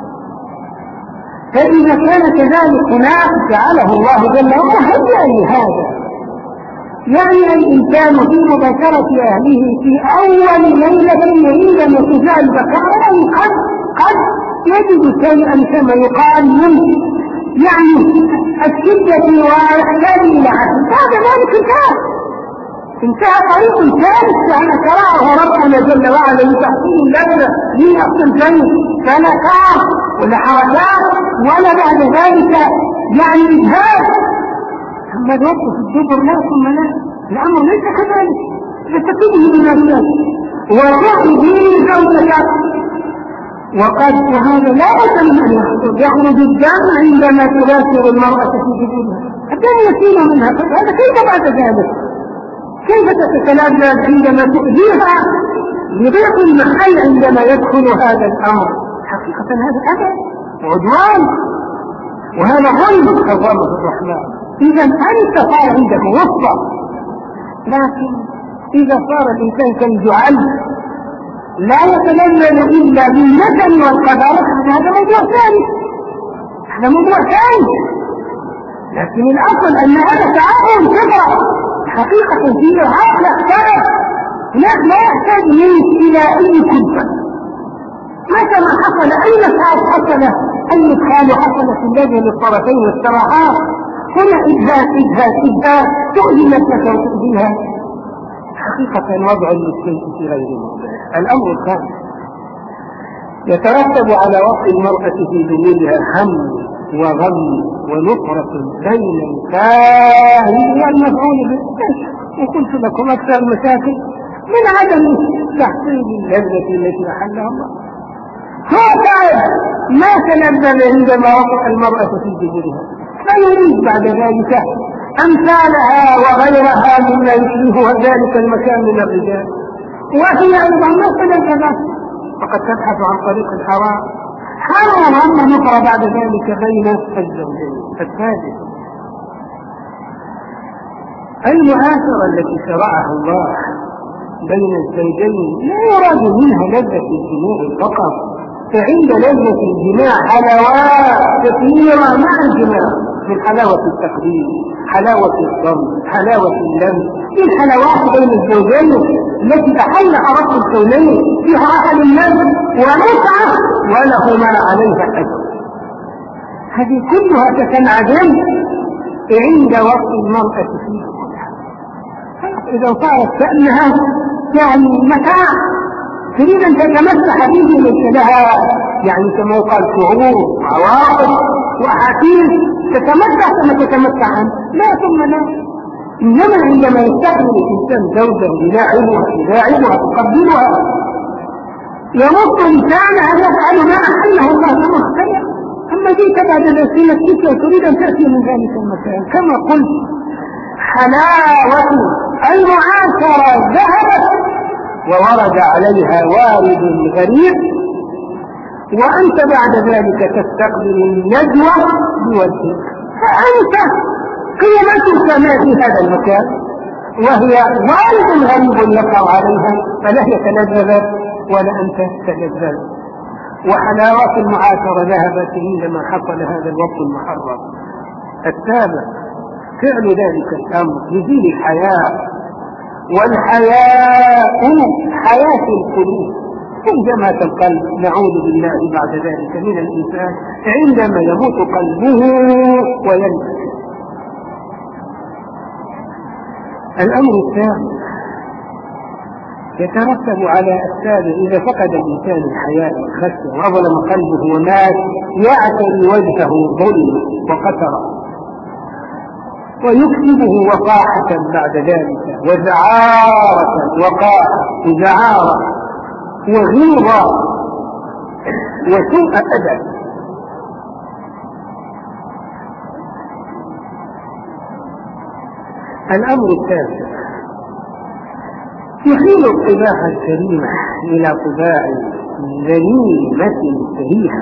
فإذا كان كذلك هناك جعله الله جل وعلا هدأ لهذا. يعني الإنسان في مباشرة أهله في أول ليلة يريد أن يتجاه البكاء قد قد يجد شيئا كما يقال من يعني الشدة والإحسان إلى عهد، هذا ذلك انتهى انتهى طريق ثالث كان شرعه ربنا جل وعلا لتحصيل اللذة من أصل الجنة، فلا كار ولا حركات ولا بعد ذلك يعني إجهاد. أما الوقت في الدبر لا ثم لا، الأمر ليس كذلك، يستفيده من الناس ويأتي به زوجك. وقد وهذا لا بد من أن يحصل، يخرج الدم عندما تباشر المرأة في جبينها، الدم يسيل منها، هذا كيف بعد ذلك؟ كيف تتلذذ عندما تؤذيها لضيق المحل عندما يدخل هذا الأمر؟ حقيقة هذا أذى وعدوان، وهذا ظلم كظلم الرحمن. إذا أنت صار عندك وسطى، لكن إذا صار الإنسان كالجعل لا يتلذذ إلا بالندم والقدر، هذا موضوع ثاني، هذا موضوع ثاني. لكن الأصل أن هذا تعاون كبرى حقيقة في إرهاق الأحكام، هناك لا يحتاج منك إلى أي كلفة. متى ما حصل أي مساعد حصل أي إدخال حصل في اللجنة للطرفين والصراحات، هنا إجهاد إجهاد إجهاد تؤذي نفسك وتؤذيها. حقيقة وضع للشيء في غير موضعه. الأمر الثاني يترتب على وقت المرأة في دنياها هم وغم ونفرة بين الفاعل والمفعول به. وقلت لكم أكثر المشاكل من عدم تحصيل اللذة التي أحلها الله. هو تعالى ما تلذذ عندما وقع المرأة في دنياها، فيريد بعد ذلك أمثالها وغيرها مما يشبهها ذلك المكان من الرجال، وهي أيضا مثلا كذا فقد تبحث عن طريق الحرام، حرم أن نقر بعد ذلك بين الزوجين. الثالث المعاشرة التي شرعها الله بين الزوجين لا يراد منها لذة الجماع فقط، فعند لذة الجماع حلاوات كثيرة مع الجماع، من حلاوة التقديم، حلاوة الضم، حلاوة اللمس، في الحلاوات بين الزوجين التي تحلق رب الكونين فيها أهل اللمس ومتعة وله ما عليها أجر. هذه كلها تتنعدم عند وقت المرأة فيه. إذا صارت كأنها يعني متاع تريد أن تتمسح به ليس لها يعني كما يقال شعور عواطف وأحاسيس تتمتع كما تتمتع عنه، لا ثم لا. إنما عندما يستقبل الإنسان زوجه يلاعبها يلاعبها يقبلها يمص لسانها يفعل ما أحله الله كما اختار. أما جئت بعد ذلك السكة وتريد أن تأتي من ذلك المكان كما قلت حلاوة المعاشرة ذهبت وورد عليها وارد غريب، وأنت بعد ذلك تستقبل النجوى بوجهك، فأنت قيمتك ما في هذا المكان، وهي وارد غريب يقع عليها فلا يتلذذ ولا أنت تتلذذ. وحلاوات المعاشرة ذهبت عندما حصل هذا الوقت المحرم. السابع فعل ذلك الأمر يزيل الحياء، والحياء حياة القلوب انجمات القلب نعوذ بالله بعد ذلك من الإنسان عندما يموت قلبه وينتهي. الأمر الثاني يترتب على السابع إذا فقد الإنسان الحياء والخشية وظلم قلبه ومات يعتري وجهه ظلم وقترا ويكسبه وقاحة بعد ذلك وزعارة وقاحة وزعارة وغيظة وسوء أدب. الأمر الثالث يحيل الطباع الكريمة إلى طباع ذميمة سريحة.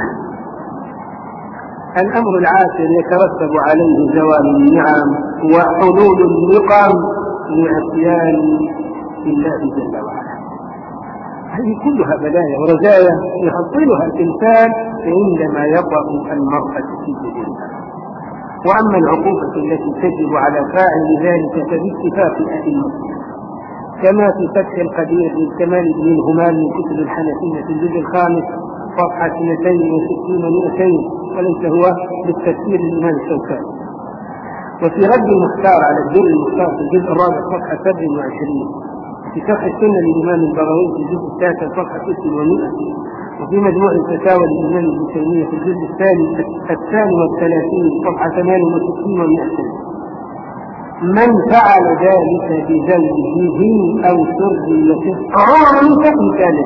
الأمر العاشر يترتب عليه زوال النعم وحلول النقم لعصيان الله جل وعلا. هذه كلها بلايا ورزايا يحصلها الإنسان عندما يقع المرأة في جبلها. وأما العقوبة التي تجب على فاعل ذلك فباتفاق الأئمة كما في فتح القدير للكمال بن الهمام من كتب الحنفية في الجزء الخامس صفحة اثنتين وستين ومئتين، وليس هو بالتفسير الإمام الشوكاني. وفي رد المختار على الدر المختار في الجزء الرابع صفحة سبع وعشرين، في شرح السنة للإمام البغوي في الجزء التاسع صفحة ست ومئة، وفي مجموع الفتاوى للإمام ابن تيمية في الجزء الثاني الثاني والثلاثين صفحة ثمان وستين ومئتين: من فعل ذلك بزوجه أو سريته حرام فإن كان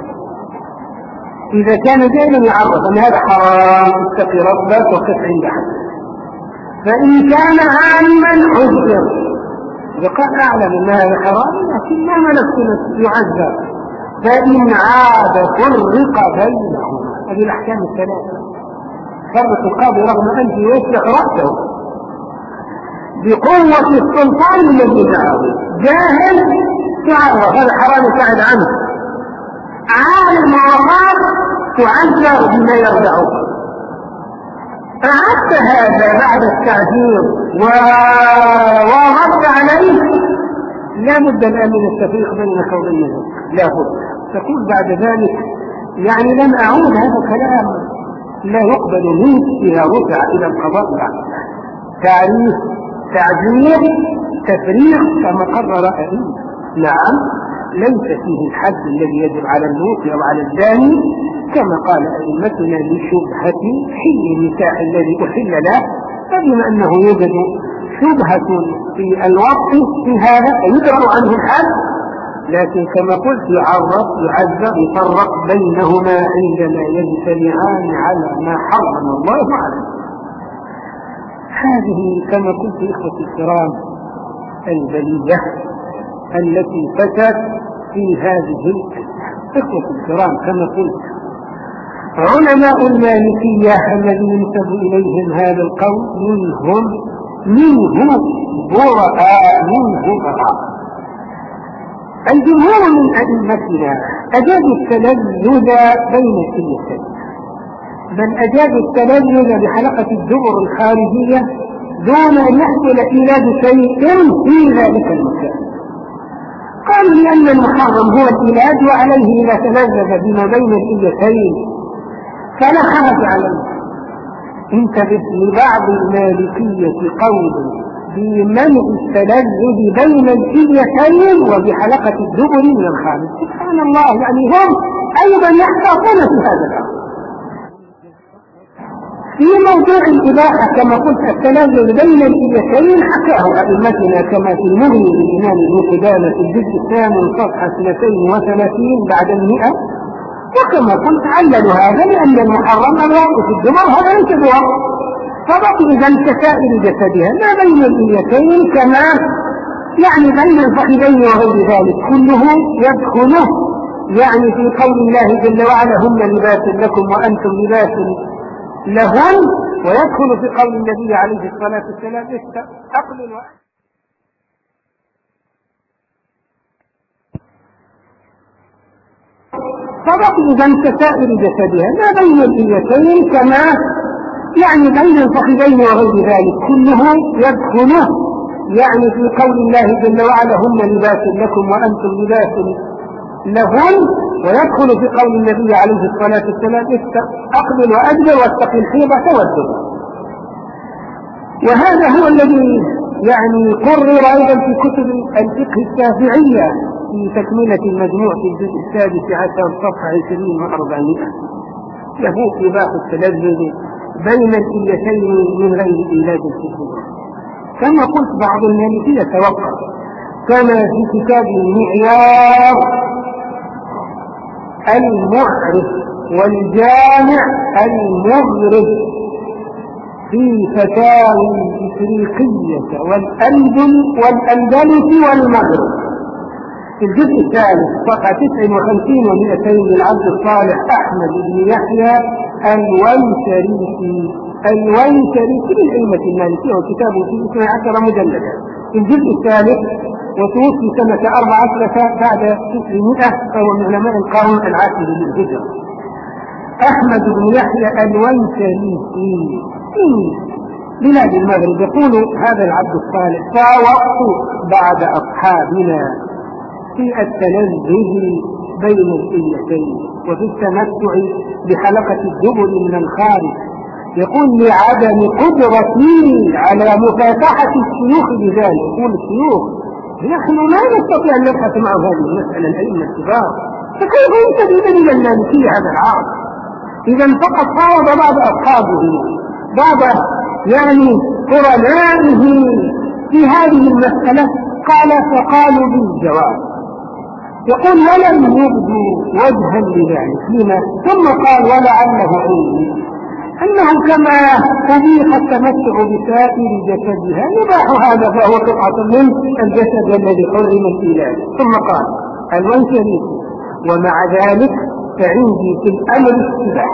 إذا كان جاهلا يعرف أن هذا حرام اتقي ربك وقف عند حد، فإن كان عالما حذر وقد أعلم أن هذا حرام لكن ما ملكت نفسه يعذب، فإن عاد فرق بينهما. هذه الأحكام الثلاثة. فرق القاضي رغم أنه يسلخ رأسه بقوة السلطان الذي معه، جاهل تعرف هذا حرام يبتعد عنه، عالم وقال تعذر بما يرجعه. فحتى هذا بعد التعذير ووضعت عليه لا بد الآن من التفريق بين قولين، لا بد تقول بعد ذلك يعني لم أعود هذا كلام لا يقبل منك إذا رجع إلى القضاء بعد تعريف تعذير تفريق كما قرر أئمة. نعم ليس فيه الحد الذي يجب على الموت أو على الزاني كما قال أئمتنا لشبهة حل النكاح الذي أحل له، فبما أنه يوجد شبهة في الوقت في هذا يدرأ عنه الحد، لكن كما قلت يعرف يعذب يفرق بينهما عندما يجتمعان على ما حرم الله عليه. هذه كما قلت إخوة الكرام البلية التي فتت في هذه الأسئلة. إخوة الكرام كما قلت علماء المالكية الذين ينسب إليهم هذا القول منهم منه براء منه براء. الجمهور من أئمتنا أجابوا التلذذ بين الكليتين، بل أجابوا التلذذ بحلقة الدبر الخارجية دون أن يحصل إيلاد شيء في ذلك المكان. قالوا لأن المحرم هو الإيلاد، وعليه إذا تلذذ بما بين الكليتين فلا حرج عليه. انتبه لبعض المالكية قول بمنع التلذذ بين الكليتين وبحلقة الدبر من الخارج. سبحان الله، يعني هم أيضا يحتاطون في هذا الأمر. في موضوع الإباحة كما قلت التلذذ بين الكليتين حكاه أئمتنا كما في المغني للإمام ابن قدامة في الجزء الثامن صفحة اثنتين وثلاثين بعد المئة، وكما قلت عللوا هذا لأن المحرم الوقت في الدمر هذا ليس بوقت، فبطل إذن كسائر جسدها ما بين الكليتين كما يعني بين الفخذين وغير ذلك كله يدخله، يعني في قول الله جل وعلا هم لباس لكم وأنتم لباس لهم، ويدخل في قول النبي عليه الصلاة والسلام أقل وأحسن. فبطل إذن كسائر جسدها ما بين الكليتين كما يعني بين الفخذين وغير ذلك كله يدخله، يعني في قول الله جل وعلا هم لباس لكم وأنتم لباس لهم، ويدخل في قول النبي عليه الصلاة والسلام أقبل وأدبر واتق الحيضة والدبر. وهذا هو الذي يعني قرر أيضا في كتب الفقه الشافعية في تكملة المجموع في الجزء السادس عشر صفحة عشرين وأربعمائة. يفوق إباح التلذذ بين الإليتين من غير إيلاد الحكم. كما قلت بعض المالكية توقف كما في كتاب المعيار المعرف والجامع المغرب في فتاوى الإفريقية والأندل والأندلس والمغرب في الجزء الثالث صفحة تسعة وخمسين ومئتين للعبد الصالح أحمد بن يحيى الويسريسي الويسريسي بالعلمة المالكية وكتابه في اثني عشر مجلدا في الجزء الثالث، وتوفي سنة أربع عشرة بعد تسعمائة، فهو من علماء القرن العاشر للهجرة. أحمد بن يحيى الويسريسي في بلاد المغرب يقول هذا العبد الصالح: فوقت بعد أصحابنا في التلذذ بين الإليتين وفي التمتع بحلقة الدبر من الخارج، يقول لعدم قدرتي على مفاتحة الشيوخ بذلك. يقول الشيوخ نحن لا نستطيع أن نبحث معه هذه المسألة الأئمة الكبار، فكيف ينتبه إلى المالكية هذا العرض؟ إذا فقط فاوض بعض أصحابه بعض يعني قرنائه في هذه المسألة، قال فقالوا بالجواب. يقول ولم يبدوا وجها لذلك لما، ثم قال ولعله علمي أنه كما أبيح التمتع بسائر جسدها يباح هذا فهو قطعة من الجسد الذي حرم الإيلاد. ثم قال الويسريسي: ومع ذلك فعندي في الأمر السباح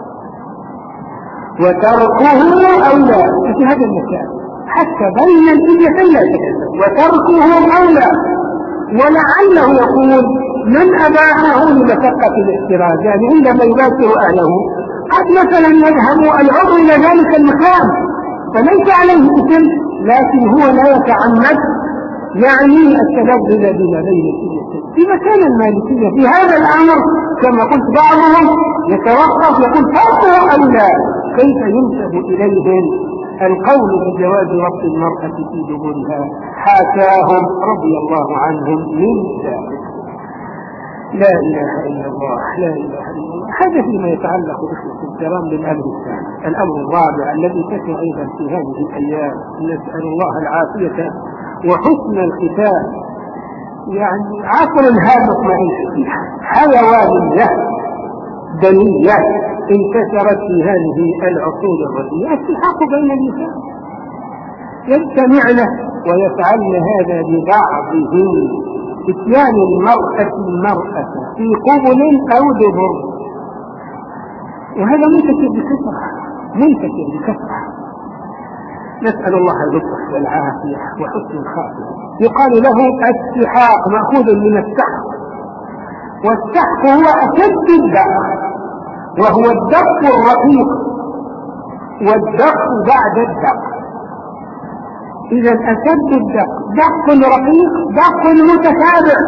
وتركه أولى في هذا المكان حتى بين الإليتين لا يتكلم، وتركه أولى. ولعله يقول من أباحه لمشقة الاحتراز، يعني عندما يباشر أهله قد مثلا يذهب العضو إلى ذلك المكان فليس عليه إثم، لكن هو لا يتعمد يعني التلذذ بما بين الإليتين. في مكان المالكية في هذا الأمر كما قلت بعضهم يتوقف يقول فرقه أولى. كيف ينسب إليهم القول بجواز وقت المرأة في دبرها؟ حاشاهم رضي الله عنهم من ذلك. لا إله إلا الله، لا إله إلا الله. هذا فيما يتعلق بإخوة الكرام بالأمر الثاني. الأمر الرابع الذي تكن أيضا في هذه الأيام، نسأل الله العافية وحسن الختام. يعني عصر هذا معيش فيها حيوانية دنية انتشرت في هذه العصور الرديئة، الحق بين النساء يجتمعن ويفعلن هذا ببعضهم، اتيان المرأة المرأة في قبل أو دبر، وهذا منتشر بكثرة منتشر بكثرة. نسأل الله اللطف والعافية وحسن الخاتمة. يقال له السحاق مأخوذ من السحق، والسحق هو أشد الدق، وهو الدق الرقيق، والدق بعد الدق. إذا أشد الدق دق رقيق دق متتابع.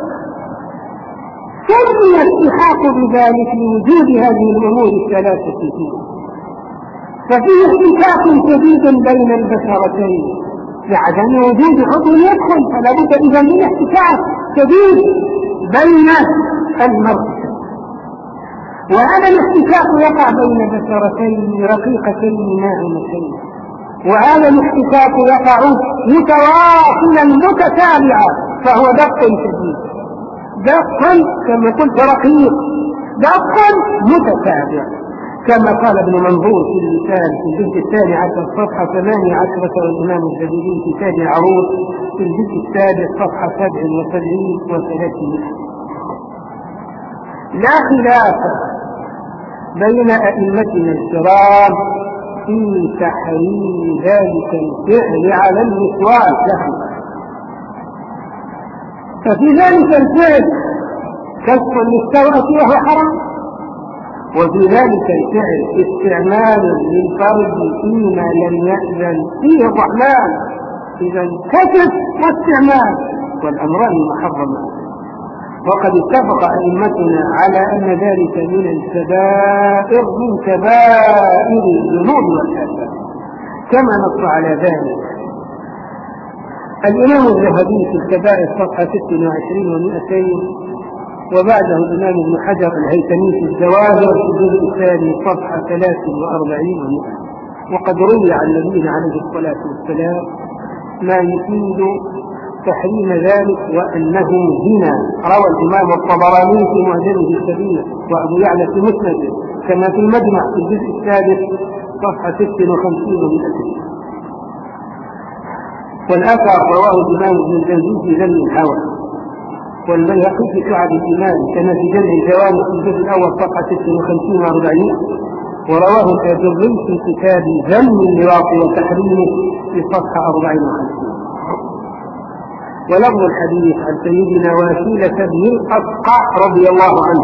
سمي السحاق بذلك لوجود هذه الأمور الثلاثة فيه، ففيه احتكاك شديد بين البشرتين لعدم وجود عضو يدخل، فلا بد إذا من احتكاك شديد بين المرأة، وهذا الاحتكاك يقع بين بشرتين رقيقتين ناعمتين، وهذا الاحتكاك يقع متواصلا متتابعا، فهو دق شديد، دق كما قلت رقيق، دق متتابع، كما قال ابن منظور في اللسان في الجزء الثاني عشر صفحة ثمانية عشرة، والإمام الجليلي في تاج العروض في الجزء السادس صفحة سبع وسبعين وثلاثين. لا خلاف بين أئمتنا الكرام في تحريم ذلك الفعل على النسوان لهم، ففي ذلك الفعل كشف للسوءة وهو حرام، وفي ذلك الفعل استعمال للفرد فيما لم يأذن فيه الرحمن. إذا كشف واستعمال والأمران محرمة. وقد اتفق أئمتنا على أن ذلك من الكبائر من كبائر الذنوب والآثام كما نص على ذلك الإمام الذهبي في الكبائر صفحة ست وعشرين ومئتين، وبعده الإمام ابن حجر الهيثمي في الزواهر في الجزء الثاني صفحة ثلاث وأربعين ومئة. وقد روي عن النبي عليه الصلاة والسلام ما يفيد تحريم ذلك وأنه زنا. روى الإمام الطبراني في معجمه الكبير وأبو يعلى في مسنده كما في المجمع في الجزء السادس صفحة ست وخمسين ومئتين. والآثار رواه الإمام ابن الجوزي في ذم الهوى، والبيهقي في شعب الإيمان كما في جمع الجوامع في الجزء الأول صفحة ست وخمسين وأربعين، ورواه الآجري في كتاب ذم اللواط وتحريمه في صفحة أربعين وخمسين. ولفظ الحديث عن سيدنا وسيلة بن الأسقع رضي الله عنه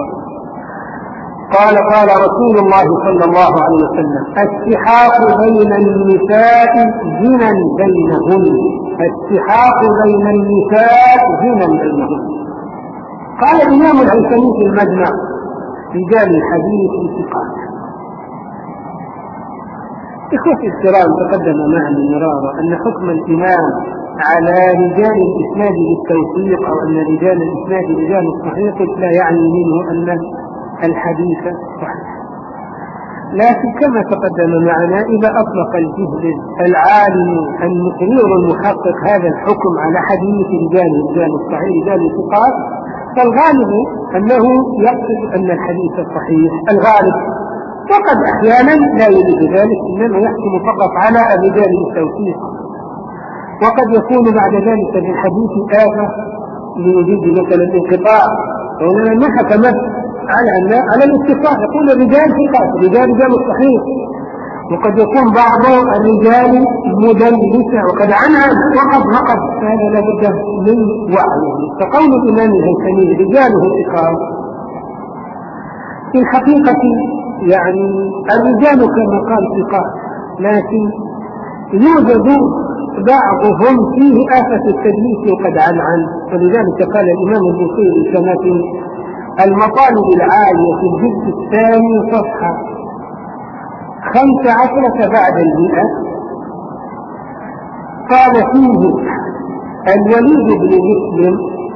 قال قال رسول الله صلى الله عليه وسلم: السحاق بين النساء زنا بينهن، السحاق بين النساء زنا بينهن. قال الإمام الهيثمي في المجمع: رجال الحديث ثقات. إخوتي الكرام، تقدم معنا مرارا أن حكم الإمام على رجال الإسناد بالتوثيق أو أن رجال الإسناد رجال الصحيح لا يعني منه أن الحديث صحيح، لكن كما تقدم معنا إذا أطلق الجهد العالم المقرر المحقق هذا الحكم على حديث رجال رجال الصحيح رجال الثقات، فالغالب أنه يقصد أن الحديث صحيح الغالب، وقد أحيانا لا يريد ذلك، إنما يحكم فقط على الرجال بالتوثيق، وقد يكون بعد ذلك بالحديث آفة لوجود مثلا الانقطاع، وإنما ما حكمت على أن على الاتصال يقول الرجال ثقات رجال رجال الصحيح، وقد يكون بعض الرجال مدلسة وقد عنعن وقد نقد، فهذا لا بد من وعيه. فقول الإمام الهيثمي رجاله ثقات في الحقيقة يعني الرجال كما قال ثقات، لكن يوجد بعضهم فيه آفة التدليس وقد عنعن، ولذلك قال الإمام البوصيري كما في المطالب العالية في الجزء الثاني صفحة خمس عشرة بعد المئة، قال فيه: الوليد بن مسلم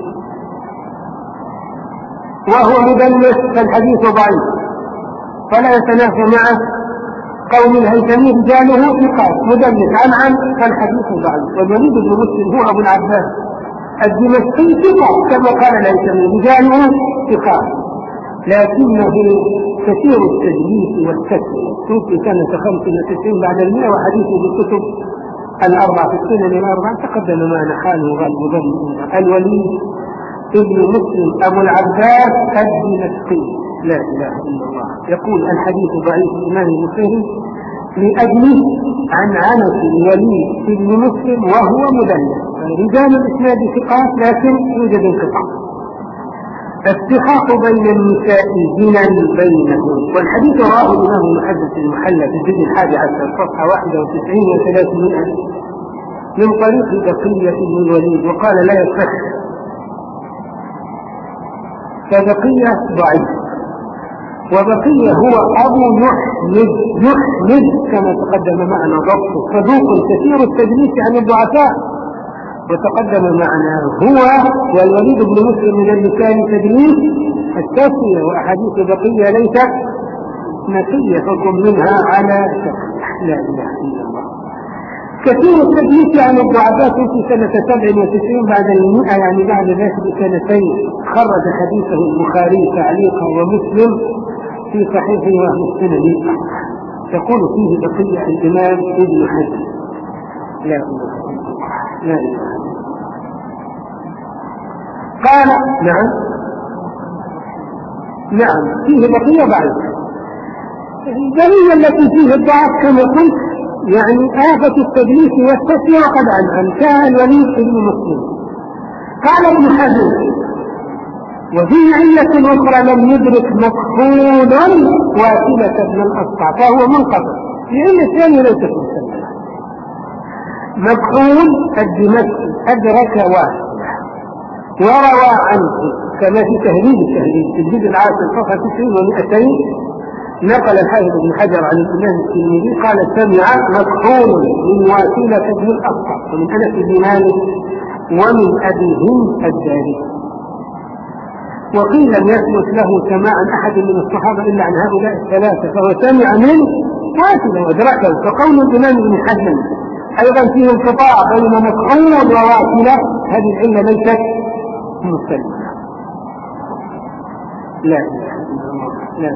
وهو مدلس فالحديث ضعيف، فلا يتنافى معه قوم الهيثمي رجاله ثقات مدلس عنعن فالحديث ضعيف. والوليد بن مسلم هو أبو العباس الدمشقي ثقة كما قال الهيثمي رجاله ثقات، لكنه كثير التدليس والكسر، توفي سنة خمس وتسعين بعد المئة وحديثه بالكتب الأربع في السنن الأربع تقدم معنا حاله غالب ظن. الوليد ابن مسلم أبو العباس الدمشقي لا إله إلا الله يقول: الحديث ضعيف الإمام مسلم لأجله عن عنة الوليد ابن مسلم وهو مدلس. رجال الإسناد ثقات لكن يوجد انقطاع. السحاق بين النساء زنا بينهم، والحديث رواه الإمام المحدث المحلى في الجزء الحادي عشر صفحة واحد وتسعين وثلاثمائة من طريق بقية بن الوليد، وقال لا يصح، فبقية ضعيف. وبقية هو أبو يحمد يحمد كما تقدم معنا ضبطه، صدوق كثير التدليس عن الضعفاء، وتقدم معنا هو والوليد بن مسلم من المكان تدليس التاسية، وأحاديث بقية ليست نقية حكم منها على شخص. لا إله إلا الله. كثير التدليس عن الضعفاء في سنة سبع وتسعين بعد المئة، يعني بعد ذلك بسنتين، خرج حديثه البخاري تعليقا ومسلم في صحيحه وأهل السنن، يقول فيه بقية الإمام ابن حجر. لا إله إلا الله. لا إله. قال: نعم نعم فيه بقية ضعيف. الدليل التي فيه الضعف كما قلت يعني آفة التدليس والتسوية وقد عن كان الوليد بن مسلم. قال ابن حجر: وفيه علة أخرى لم يدرك مكحولا واسلة بن الأسقع فهو منقطع. في علة ثانية ليست مسلمة. مكحول الدمشقي أدرك واسلة وروى عنه كما في تهذيب التهذيب في الجزء العاشر صفحة تسعين ومئتين، نقل الحافظ بن حجر عن الإمام الترمذي قال سمع مكحول من واثلة بن الأصفر ومن أنس بن مالك ومن أبي هند الداري. وقيل لم يثبت له سماع أحد من الصحابة إلا عن هؤلاء الثلاثة، فهو سمع من واثلة وأدركه. فقول الإمام ابن حزم أيضا فيه انقطاع بين مكحول وواثلة، هذه العلة ليست مسلمة. لا لا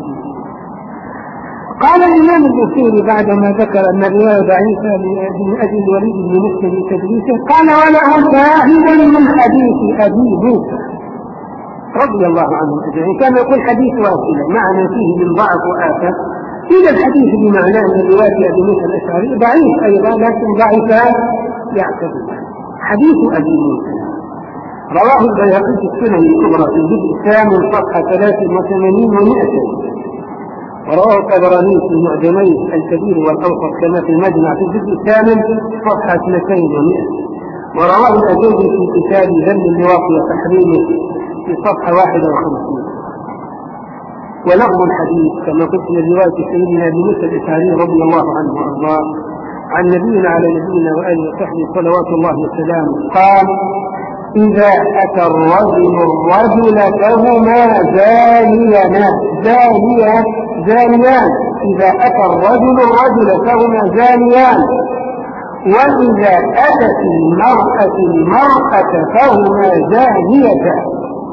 قال الإمام البخاري بعدما ذكر أن الرواية ضعيفة من أجل الوليد بن مسلم تدريسه، قال وله شاهد من حديث أبي موسى رضي الله عنه أجمعين. كان يقول حديث واصلة معنى فيه من ضعف وآفة، إذا الحديث بمعناه من رواية أبي موسى الأشعري ضعيف أيضا، لكن ضعيف يعتبر. حديث أبي موسى رواه البيهقي في السنن الكبرى في الجزء الثامن صفحة ثلاث وثمانين ومئتين، ورواه الطبراني في معجميه الكبير والأوسط كما في المجمع في الجزء الثامن صفحة اثنتين ومئة، ورواه الأجوبي في كتاب ذم اللواط وتحريمه في صفحة واحدة وخمسين. ولفظ الحديث كما قلت من رواية سيدنا أبي موسى الأشعري رضي الله عنه وأرضاه عن نبينا على نبينا وآله وصحبه صلوات الله وسلامه قال إذا أتى الرجل الرجل فهما زانيان زانيان زانيان إذا أتى الرجل الرجل فهما زانيان، وإذا أتت المرأة المرأة فهما زانيتان.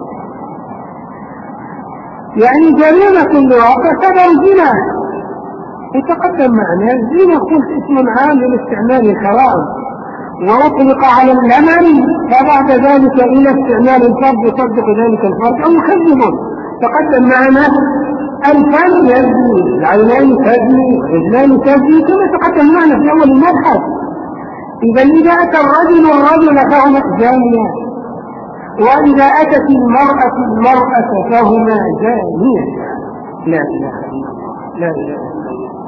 يعني جريمة اللواط تعتبر زنا، يتقدم معنا الزنا قلت اسم عام للاستعمال الحرام وأطلق على اللمن، فبعد ذلك إلى استعمال الفرد يصدق ذلك الفرد أو يكذبه. تقدم معنا الفم يزني، العينين تزني، الرجلين تزني، كما تقدم معنا في أول المبحث. إذا إذا أتى الرجل الرجل فهما زانيان، وإذا أتت المرأة المرأة فهما زانية. لا إله إلا الله، لا إله إلا الله.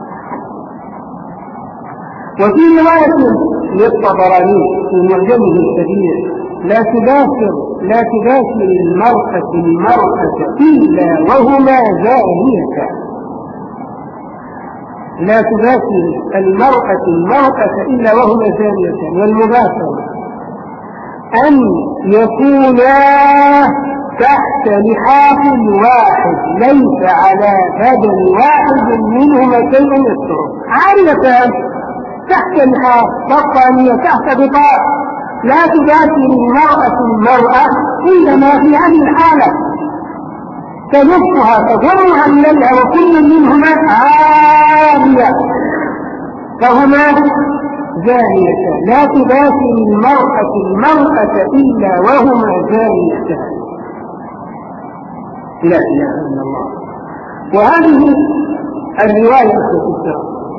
وفي رواية للطبراني في معجمه الكبير لا تباشر لا تباشر المرأة المرأة إلا وهما زانيتان. لا تباشر المرأة المرأة إلا وهما زانيتان. والمباشرة أن يكونا تحت لحاف واحد ليس على بدن واحد منهما شيء يستر، عاريتان تحت لحاف بطانية تحت بطاق. لا تباشر المرأة المرأة إلا ما في هذه الحالة تلفها تضرها إليها وكل منهما عارية فهما زانيتان. لا تباشر المرأة المرأة إلا وهما زانيتان. لا إله إلا الله. وهذه الرواية الخصوصية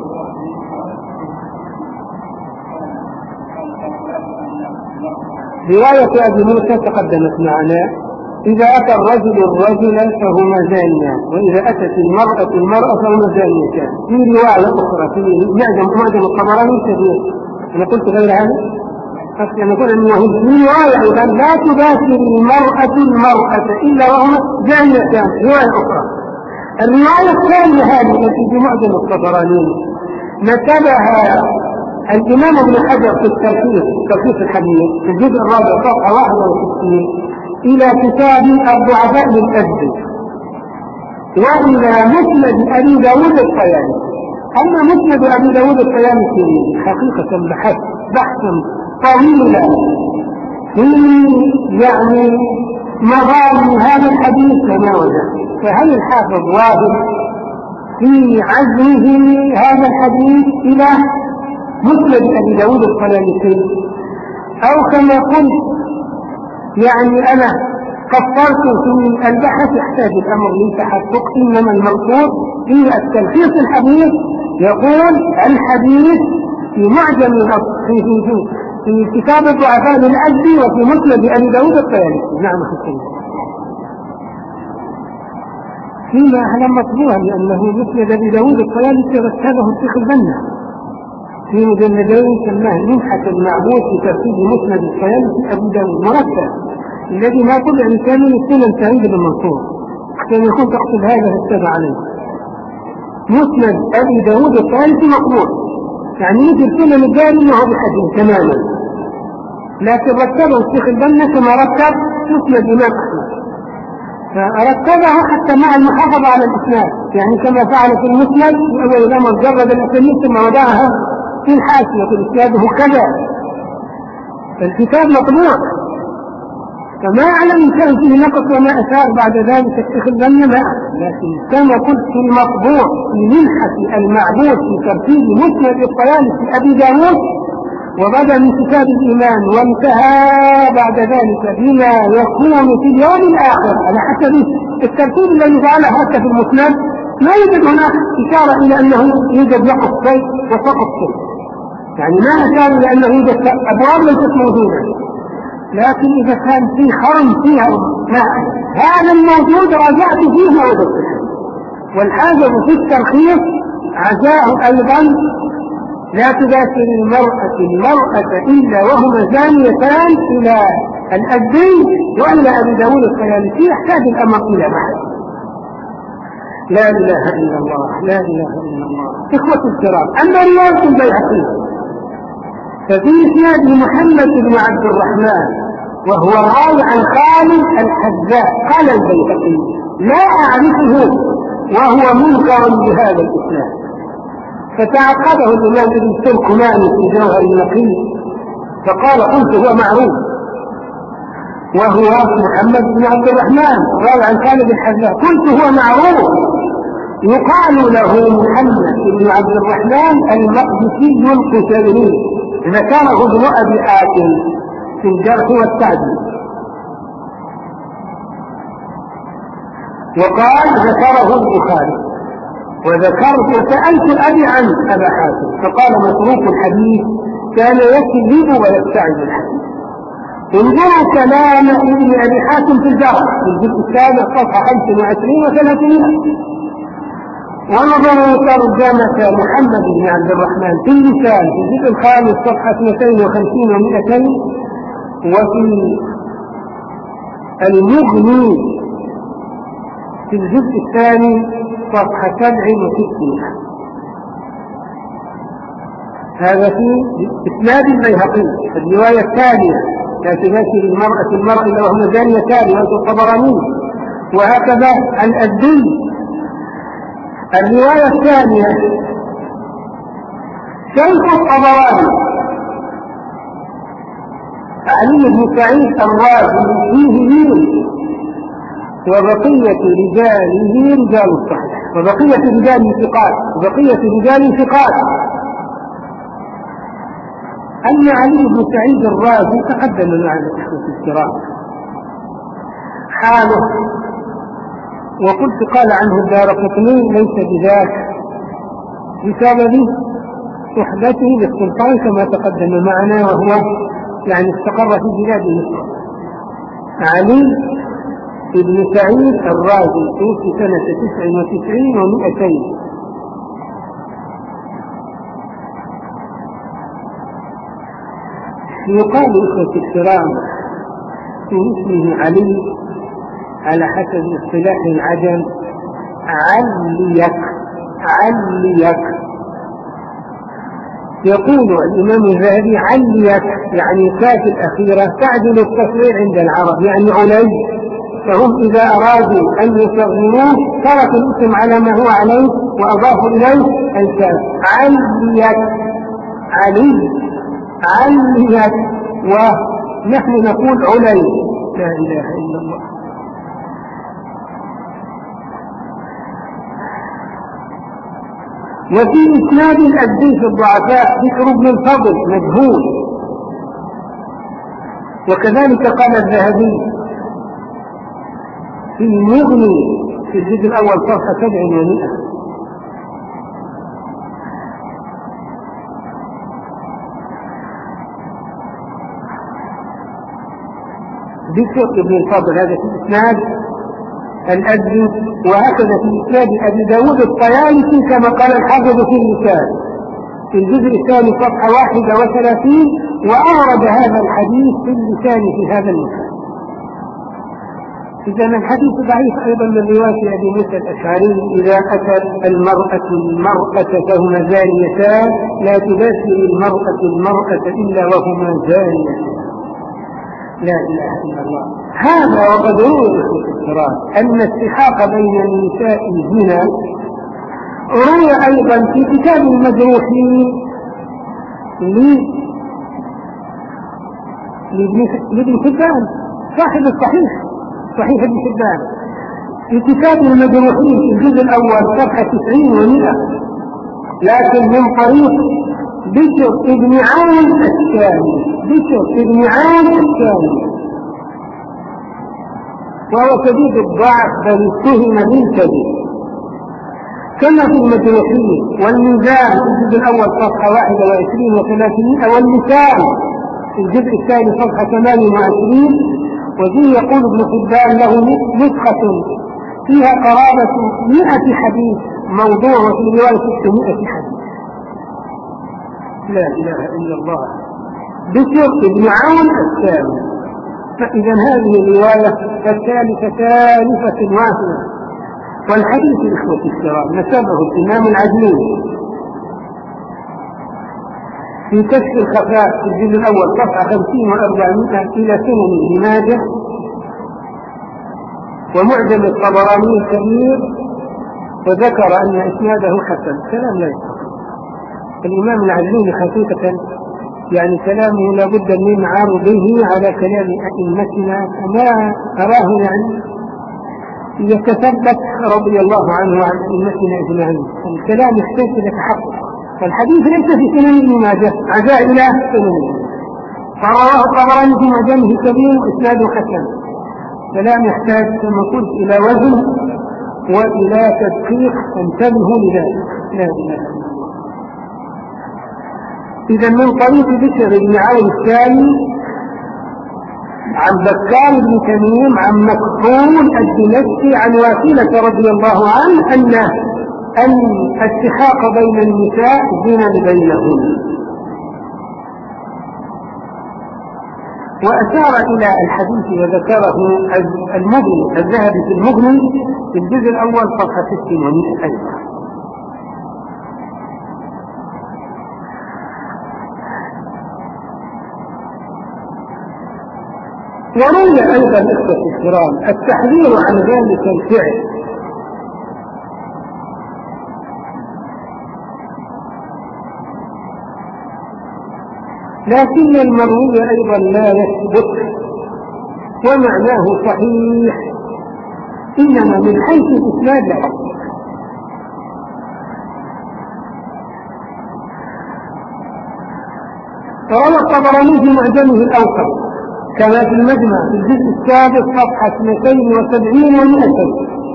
رواية أبي موسى تقدمت معنا إذا أتى الرجل الرجل فهما زانيان، وإذا أتت المرأة المرأة فهما زانيتان. في رواية أخرى في معجم معجم الطبراني كثير، أنا قلت غير هذا أنا أقول أنه في رواية أيضا لا تباشر المرأة المرأة إلا وهما زانيتان. رواية أخرى الرواية الثانية هذه التي في معجم الطبراني نسبها الإمام ابن حجر في التلخيص تلخيص الحديث في الجزء الرابع صفحة واحد وستين إلى كتاب الضعفاء للأزدي وإلى مسند أبي داود الطيالسي. أما مسند أبي داود الطيالسي حقيقة بحث بحثا طويلا في يعني مظالم هذا الحديث كما وجد. فهل الحافظ واضح في عزمه هذا الحديث إلى مسند أبي داود الطيالسي، أو كما قلت يعني أنا قصرت في البحث يحتاج الأمر للتحقق. إنما المقصود في التلخيص الحديث يقول الحديث في معجم في في في كتاب الضعفاء للأزدي وفي مسند أبي داود الطيالسي. نعم حسين فيما أعلم مطبوعا لأنه مسند أبي داود الطيالسي رتبه الشيخ البنا في مجلدين سماه منحة المعبود في ترتيب مسند الطيالسي أبو داود مرتب. الذي ما طبع من كامل السنن سعيد بن منصور، عشان يكون تقصد هذا السبع عليه. مسند أبي داود الثالث مقبول، يعني مثل سنن الدارمي أنه بحديث تماما، لكن رتبه الشيخ البنا كما رتب مسند الإمام أحمد، فرتبه حتى مع المحافظة على الإسناد، يعني كما فعل في المسند في أول الأمر جرد الأسانيد ثم وضعها في الحاشية في إسناده كذا. فالكتاب مطبوع، فما أعلم إن كان فيه نقص وما أثار بعد ذلك الشيخ البنا ما، لكن كما قلت في المطبوع في منحة المعبود في ترتيب مسند الطيالسي أبي داود، وبدأ من كتاب الإيمان وانتهى بعد ذلك بما يكون في اليوم الآخر على حسب الترتيب الذي فعله حتى في المسند. ما يوجد هناك إشارة إلى أنه يوجد نقص شيء وسقط شيء، يعني ما أشار إلى أنه يوجد أبواب ليست موجودة، لكن إذا كان في خرم فيها هذا الموجود رجعت فيه موجود، والحاجة في الترخيص عزاء أيضا لا تباشر المرأة المرأة إلا وهما زانيتان إلى الأبدين وإلى أبي داود الطيالسي، يحتاج الأمر إلى معه. لا إله إلا الله، لا إله إلا الله. إخوة الكرام، أما رواية البيهقي ففي إسناد محمد بن عبد الرحمن وهو راوي عن خالد الحذاء، قال البيهقي لا أعرفه وهو منكر بهذا الإسناد، فتعقبه الإمام ابن التركماني في جوهر النقي فقال قلت هو معروف، وهو محمد بن عبد الرحمن راوي عن خالد الحذاء، قلت هو معروف يقال له محمد بن عبد الرحمن المقدسي القشيري، ذكره ابن أبي حاتم في الجرح والتعديل، وقال ذكره البخاري، وذكرت وسألت أبي عن أبا حاتم فقال متروك الحديث كان يكذب ويستعد الحديث. انظروا كلام ابن أبي حاتم في الجرح في الجزء السابع صفحة خمسة وعشرين وثلاثين، ونظروا ترجمة محمد بن عبد الرحمن في اللسان في الجزء الخامس صفحة اثنتين وخمسين ومئتين، وفي المغني في الجزء الثاني صفحة سبع وستين. هذا في إسناد البيهقي الرواية الثانية لا تباشر المرأة المرأة إلا وهم زانيتان رواية الطبراني، وهكذا الأزدي الرواية الثانية شيخ الطبراني علي بن سعيد الرازي فيه مين وبقية رجاله رجال الصحيح، وبقية رجاله ثقات، وبقية رجاله ثقات. أن علي بن سعيد الرازي تقدم معنا في الكرام حاله، وقلت قال عنه الدارقطني ليس بذاك بسبب صحبته للسلطان كما تقدم معنا، وهو يعني استقر في بلاد مصر. علي ابن سعيد الرازي توفي سنة تسع وتسعين ومئتين، يقال إخوة الكرام في اسمه علي على حسب اصطلاح العجم عليك عليك، يقول الإمام الذهبي عليك يعني كاف الأخيرة تعدل التصغير عند العرب، يعني علي، فهم إذا أرادوا أن يصغروه تركوا الاسم على ما هو عليه وأضافوا إليه الكاف عليك علي عليك، ونحن نقول علي. لا إله إلا الله. وفي إسناد الأزدي في الضعفاء بكر بن الفضل مجهول، وكذلك قال الذهبي في المغني في الجزء الأول صفحة سبع ومئة. بكر بن الفضل هذا في إسناد الأزدي، وهكذا في إسناد أبي داود الطيالسي كما قال الحافظ في اللسان في الجزء الثاني صفحة واحدة وثلاثين، وأورد هذا الحديث في اللسان في هذا المكان. إذا الحديث ضعيف أيضا من رواية أبي موسى الأشعري: إذا أتت المرأة المرأة فهما زانيتان، لا تباشر المرأة المرأة إلا وهما زانيتان. لا إله إلا الله. هذا وقد روي في الكرام أن السحاق بين النساء زنا. روي أيضا في كتاب المجروحين لابن حبان صاحب الصحيح، صحيح ابن حبان، في كتاب المجروحين في الجزء الأول صفحة تسعين ومئة، لكن من طريق بشر ابن عون الشامي، بشر ابن عون الشامي، وهو شديد الضعف بل اتهم بالكذب. كما في المجروحين والميزان في الجزء الأول صفحة واحد وعشرين وثلاثمائة، والمثال في الجزء الثاني صفحة ثمانية وعشرين. وفيه يقول ابن حبان له نسخة فيها قرابة مئة حديث موضوع، وفي رواية ستمائة حديث. لا إله إلا الله. بشر ابن عون الثاني. فإذا هذه الرواية الثالثة ثالثة واحدة. والحديث إخوة الكرام نسبه الإمام العجلوني في كشف الخفاء في الجزء الأول صفحة خمسين وأربعمائة إلى سنن ابن ماجه، ومعجم الطبراني الكبير، وذكر أن إسناده حسن. كلام لا يستطيع الإمام العجلوني حقيقة، يعني كلامه لابد من عرضه على كلام أئمتنا، فما أراه يعني يتثبت رضي الله عنه وعن أئمتنا أجمعين. الكلام يحتاج إلى تحقق، فالحديث ليس في سنن ابن ماجه، عزاء إلى سنن، فرواه الطبراني في معجمه الكبير وإسناده حسن. كلام يحتاج كما قلت إلى وزن وإلى تدقيق، فانتبهوا لذلك. لا إله إلا الله. إذا من طريق بشر بن عون الثاني عن بكار بن تميم عن مكحول الدمشقي عن واصلة رضي الله عنه أن أن السحاق بين النساء زنا بينهن. وأشار إلى الحديث وذكره المغني الذهبي في المغني في الجزء الأول صفحة ستين ومئة أيضا. وروي أيضا إخوة الكرام التحذير عن ذلك الفعل، لكن المروي أيضا لا يثبت ومعناه صحيح، إنما من حيث الإسناد لا يثبت. روى الطبراني في معجمه الأوسط كما في المجمع في الجزء السادس صفحة اثنتين وسبعين ومئتين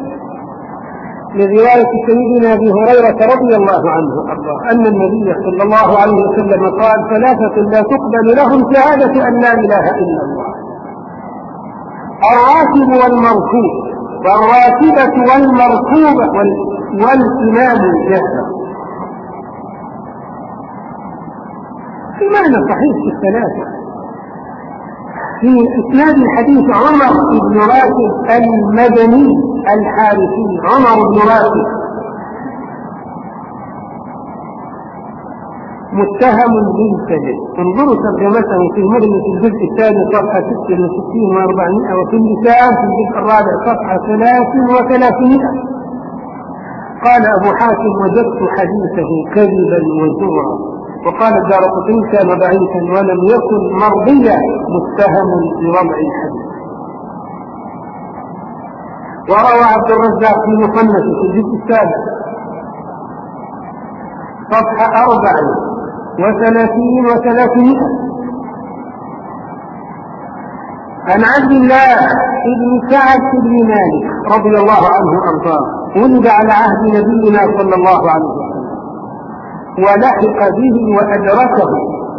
لرواية سيدنا أبي هريرة رضي الله عنه أرضاه أن النبي صلى الله عليه وسلم قال: ثلاثة لا تقبل لهم شهادة أن لا إله إلا الله: الراكب والمركوب، والراكبة والمركوبة والإمام الجاهل. في معنى صحيح في الثلاثة. في إسناد الحديث عمر بن راشد المدني الحارثي، عمر بن راشد متهم بالكذب. انظروا ترجمته في المغني في الجزء الثاني صفحة ستة وستين وأربعمائة، وفي اللسان في الجزء الرابع صفحة ثلاث وثلاثمائة. قال أبو حاتم: وجدت حديثه كذبا وزورا. وقال الدارقطني: كان ضعيفا ولم يكن مرضيا، متهم بوضع الحديث. وروى عبد الرزاق في مصنفه في الجزء السابع صفحة أربع وثلاثين وثلاثمائة عن عبد الله بن سعد بن مالك رضي الله عنه أرضاه: ولد على عهد نبينا صلى الله عليه وسلم ولحق به وأدركه،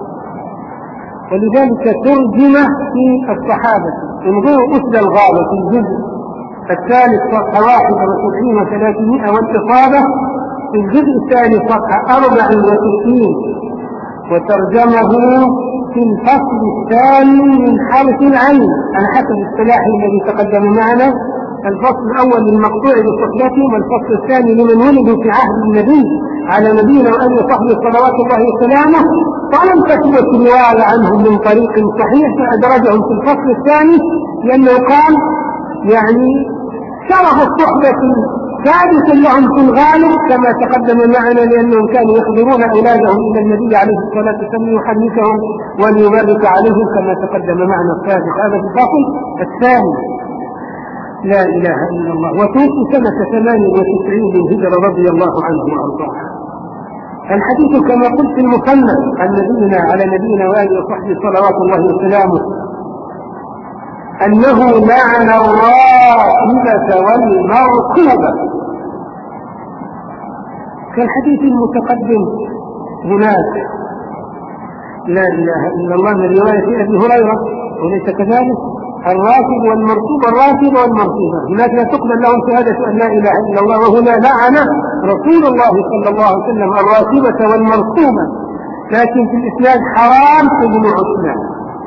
ولذلك ترجم في الصحابة. انظروا أسد الغابة في الجزء الثالث صفحة واحد وتسعين وثلاثمائة، والإصابة في الجزء الثاني صفحة أربع وتسعين، وترجمه في الفصل الثاني من حرف العين على حسب السلاح الذي تقدم معنا الفصل الأول للمقطوع بصحبتهم، والفصل الثاني لمن ولدوا في عهد النبي على نبينا وآله وصحبه صلوات الله وسلامه، ولم تثبت رواية عنهم من طريق صحيح فأدرجهم في الفصل الثاني، لأنه قال يعني شرف الصحبة ثابت لهم في الغالب كما تقدم معنا، لأنهم كانوا يخبرون أولادهم إلى النبي عليه الصلاة والسلام يحدثهم وليبارك عليهم كما تقدم معنا السابق. هذا الفصل الثاني. لا إله إلا الله. وتوفي سنة ثمان وتسعين للهجرة رضي الله عنه وأرضاه. الحديث كما قلت المصنف عن نبينا على نبينا وآله وصحبه صلوات الله وسلامه أنه لعن الراكبة والمركوبة كالحديث المتقدم هناك. لا إله إلا الله من رواية أبي هريرة وليس كذلك؟ الراكب والمركوب، الراكب والمركوبة هناك لا تقبل لهم شهادة أن لا إله إلا الله، وهنا لعن رسول الله صلى الله عليه وسلم الراكبة والمركوبة، لكن في الإسناد حرام ابن عثمان.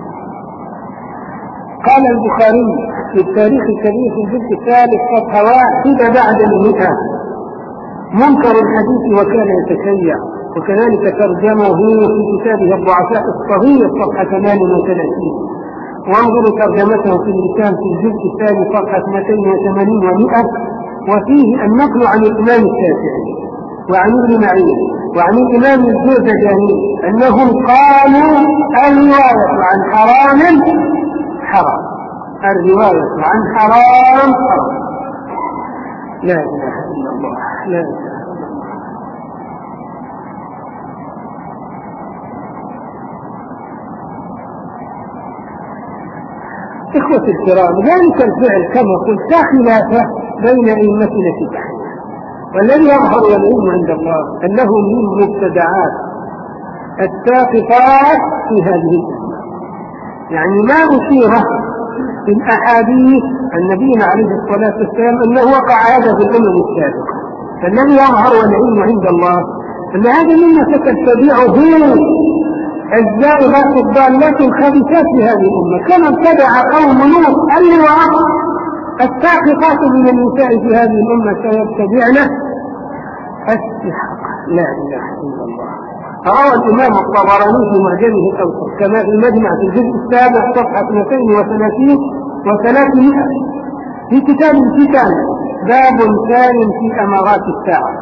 قال البخاري في التاريخ الكبير في الجزء الثالث صفحة واحدة بعد المئة منكر الحديث وكان يتشيع، وكذلك ترجمه في كتابه الضعفاء الصغير صفحة ثمانية وثلاثين، وانظروا ترجمته في اللسان في الجزء الثاني صفحة اثنتين وثمانين ومئة، وفيه النقل عن الإمام الشافعي وعن ابن معين وعن الإمام الجوزجاني أنهم قالوا الرواية عن حرام حرام، الرواية عن حرام حرام. لا إله إلا الله. لا إله إلا الله. إخوة الكرام، ذلك الفعل كما قلت لا خلاف بين أئمتنا في تحريمه، والذي يظهر والعلم عند الله أنه من مبتدعات الساقطات في هذه الأمة، يعني ما أشير في الأحاديث النبي عليه الصلاة والسلام أنه وقع هذا في الأمم السابقة، فالذي يظهر والعلم عند الله أن هذا مما ستتبعه الزائغات الضالات الخبيثات في هذه الأمة، كما ابتدع قوم لوط اللواط الساقطات من النساء في هذه الأمة سيتبعن السحق. لا إله إلا الله. روى الإمام الطبراني في معجمه الأوسط كما في المجمع في الجزء السابع صفحة اثنتين وثلاثين وثلاثمائة في كتاب الفتن باب ثاني في أمارات الساعة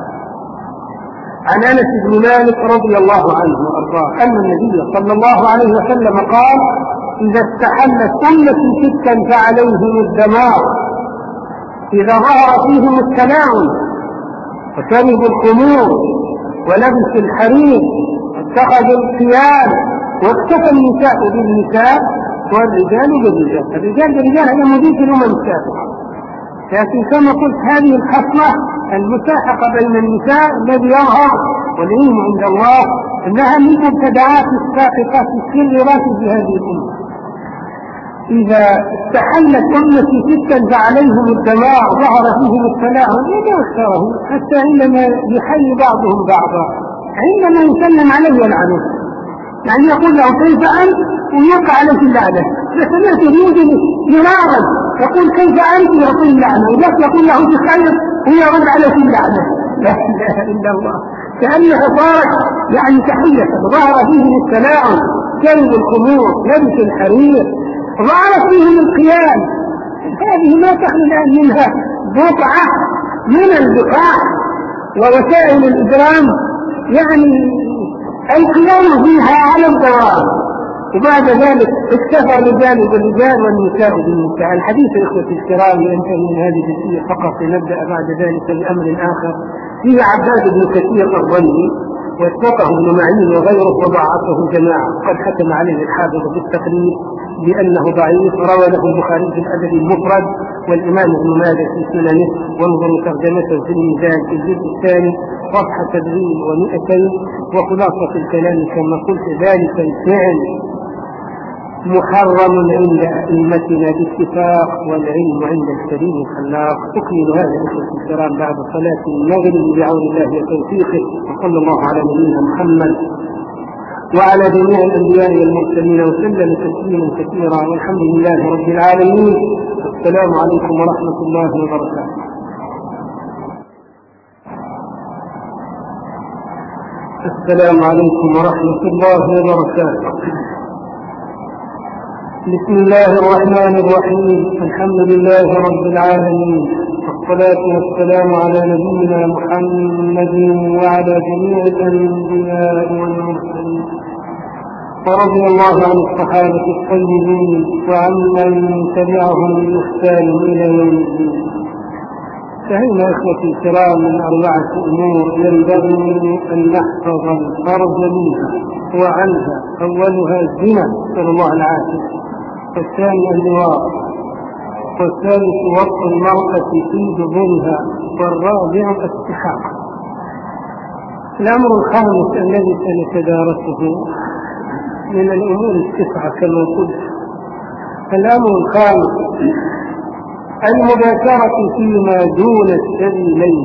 عن أنس بن مالك رضي الله عنه وأرضاه أن النبي صلى الله عليه وسلم قال: إذا استحلت أمتي ستا فعليهم الدمار، إذا ظهر فيهم التلاعن وشربوا الخمور ولبسوا الحرير واتخذوا الثياب واكتفى النساء بالنساء والرجال بالرجال، الرجال بالرجال هذا مضيف الأمم السابقة، لكن كما قلت هذه الخصلة المساحقة بين النساء الذي يظهر والعلم عند الله أنها من مبتدعات الساقطات السريرات في هذه الأمة. إذا استحلت أمتي ستا فعليهم الدمار ظهر فيهم التلاعن إذا اختاره حتى عندما يحيي بعضهم بعضا عندما يسلم عليه يلعنه، يعني يقول له كيف أنت ويقع عليه اللعنة، فسمعت يوجد مرارا يقول كيف أنت يعطي اللعنة، وذاك يقول له بخير ويرد عليه اللعنة. لا إله إلا الله. كأنها صارت يعني تحية ظهر فيهم التلاعن شرب الخمور لبس الحرير ظهر فيهم القيام، هذه ما تخلو الآن منها بقعة من البقاع ووسائل الإجرام، يعني القيام فيها على الدوام، وبعد ذلك اكتفى الرجال بالرجال والنساء بالنساء. الحديث إخوة الكرام ينتهي من هذه الجزئية فقط، لنبدأ بعد ذلك بأمر آخر فيه عباد بن كثير الظني واتفقه ابن معين وغيره وضعفه جماعة، قد حكم عليه الحافظ بالتقريب بأنه ضعيف، روى له البخاري في الأدب المفرد والإمام ابن ماجه في سننه، وانظروا ترجمته في الميزان في الجزء الثاني صفحة تدريب ومئتين. وخلاصة الكلام كما قلت ذلك الفعل محرم عند أئمتنا باتفاق، والعلم عند الكريم الخلاق. أكمل هذا الأخوة الكرام بعد صلاة المغرب بعون الله وتوفيقه، وصلى الله على نبينا محمد وعلى جميع الأنبياء والمرسلين وسلم تسليما كثيرا، والحمد لله رب العالمين. السلام عليكم ورحمة الله وبركاته. السلام عليكم ورحمة الله وبركاته. بسم الله الرحمن الرحيم. الحمد لله رب العالمين، والصلاة والسلام على نبينا محمد وعلى جميع الأنبياء والمرسلين، ورضي الله عن الصحابة الطيبين وعمن تبعهم بإحسان إلى يوم الدين. فهنا إخوتي الكرام من أربعة أمور ينبغي أن نحفظ الفرج منها وعنها. أولها الزنا، نسأل الله العافية، والثاني اللواط، والثالث وطء المرأة في دبرها، والرابع السحاق. الأمر الخامس الذي سنتدارسه من الأمور التسعة كما قلت. الأمر الخامس المباشرة فيما دون السبيلين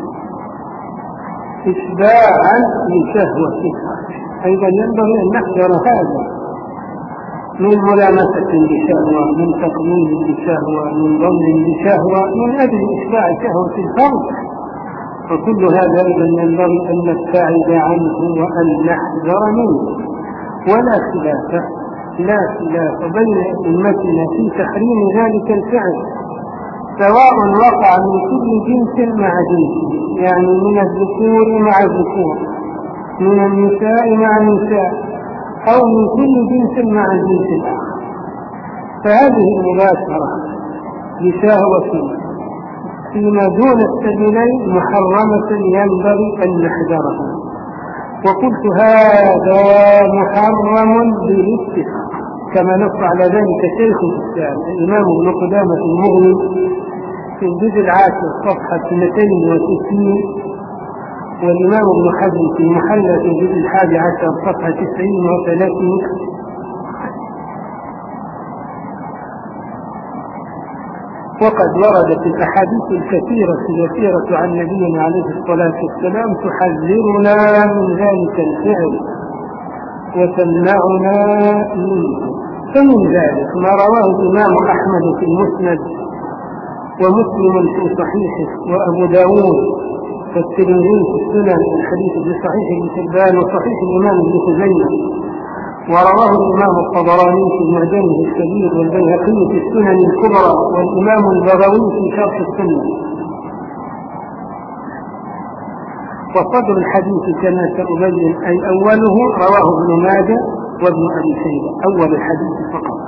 إشباعا لشهوتها. أيضا ينبغي أن نحذر هذا من ملامسة بشهوة، من تقليد بشهوة، من ضم بشهوة، من أجل إشباع شهوة الفرد. وكل هذا أيضا ينبغي أن نبتعد عنه وأن نحذر منه. ولا خلاف لا خلاف بين أمتنا في تحريم ذلك الفعل، سواء وقع من كل جنس مع جنس، يعني من الذكور مع الذكور، من النساء مع النساء، أو من كل جنس مع الجنس الآخر. فهذه المباشرة بشهوة فيما دون السبيلين محرمة ينبغي أن نحذرها. وقلت هذا محرم بالاتفاق، كما نص على ذلك شيخ الإسلام الإمام ابن قدامة المغني في الجزء العاشر صفحة اثنتين وستين، والإمام ابن حزم في المحلى في الجزء الحادي عشر صفحة تسعين وثلاثين. وقد وردت الأحاديث الكثيرة اليسيرة عن نبينا عليه الصلاة والسلام تحذرنا من ذلك الفعل وتمنعنا منه. فمن ذلك ما رواه الإمام أحمد في المسند، ومسلم في صحيحه، وأبو داود والترمذي في السنن، الحديث في صحيح ابن حبان وصحيح الإمام ابن خزيمة، ورواه الإمام الطبراني في معجمه الكبير، والبيهقي في السنن الكبرى، والإمام البغوي في شرح السنة. وصدر الحديث كما سأبين أي أوله رواه ابن ماجه وابن أبي شيبة، أول الحديث فقط.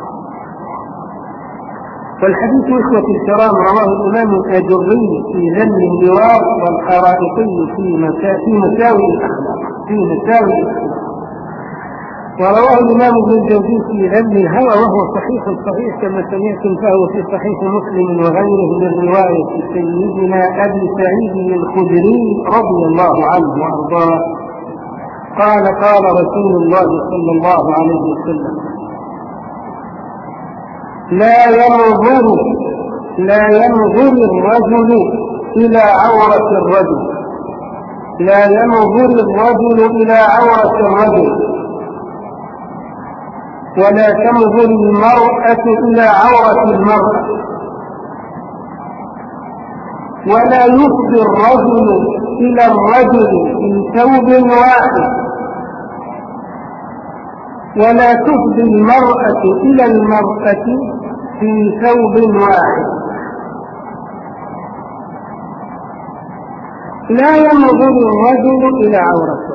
والحديث إخوة الكرام رواه الإمام الأجري في ذم اللواط، والخرائطي في مساوي الأخلاق في مساوي الأخلاق، ورواه الإمام ابن الجوزي في ذم الهوى، وهو صحيح صحيح كما سمعتم، فهو في صحيح مسلم وغيره من رواية سيدنا أبي سعيد الخدري رضي الله عنه وأرضاه قال قال رسول الله صلى الله عليه وسلم: لا ينظر لا ينظر الرجل إلى عورة الرجل لا ينظر الرجل إلى عورة الرجل ولا تنظر المرأة إلى عورة المرأة، ولا يفضي الرجل إلى الرجل في ثوب واحد، ولا تفضي المرأة إلى المرأة في ثوب واحد. لا ينظر الرجل إلى عورته،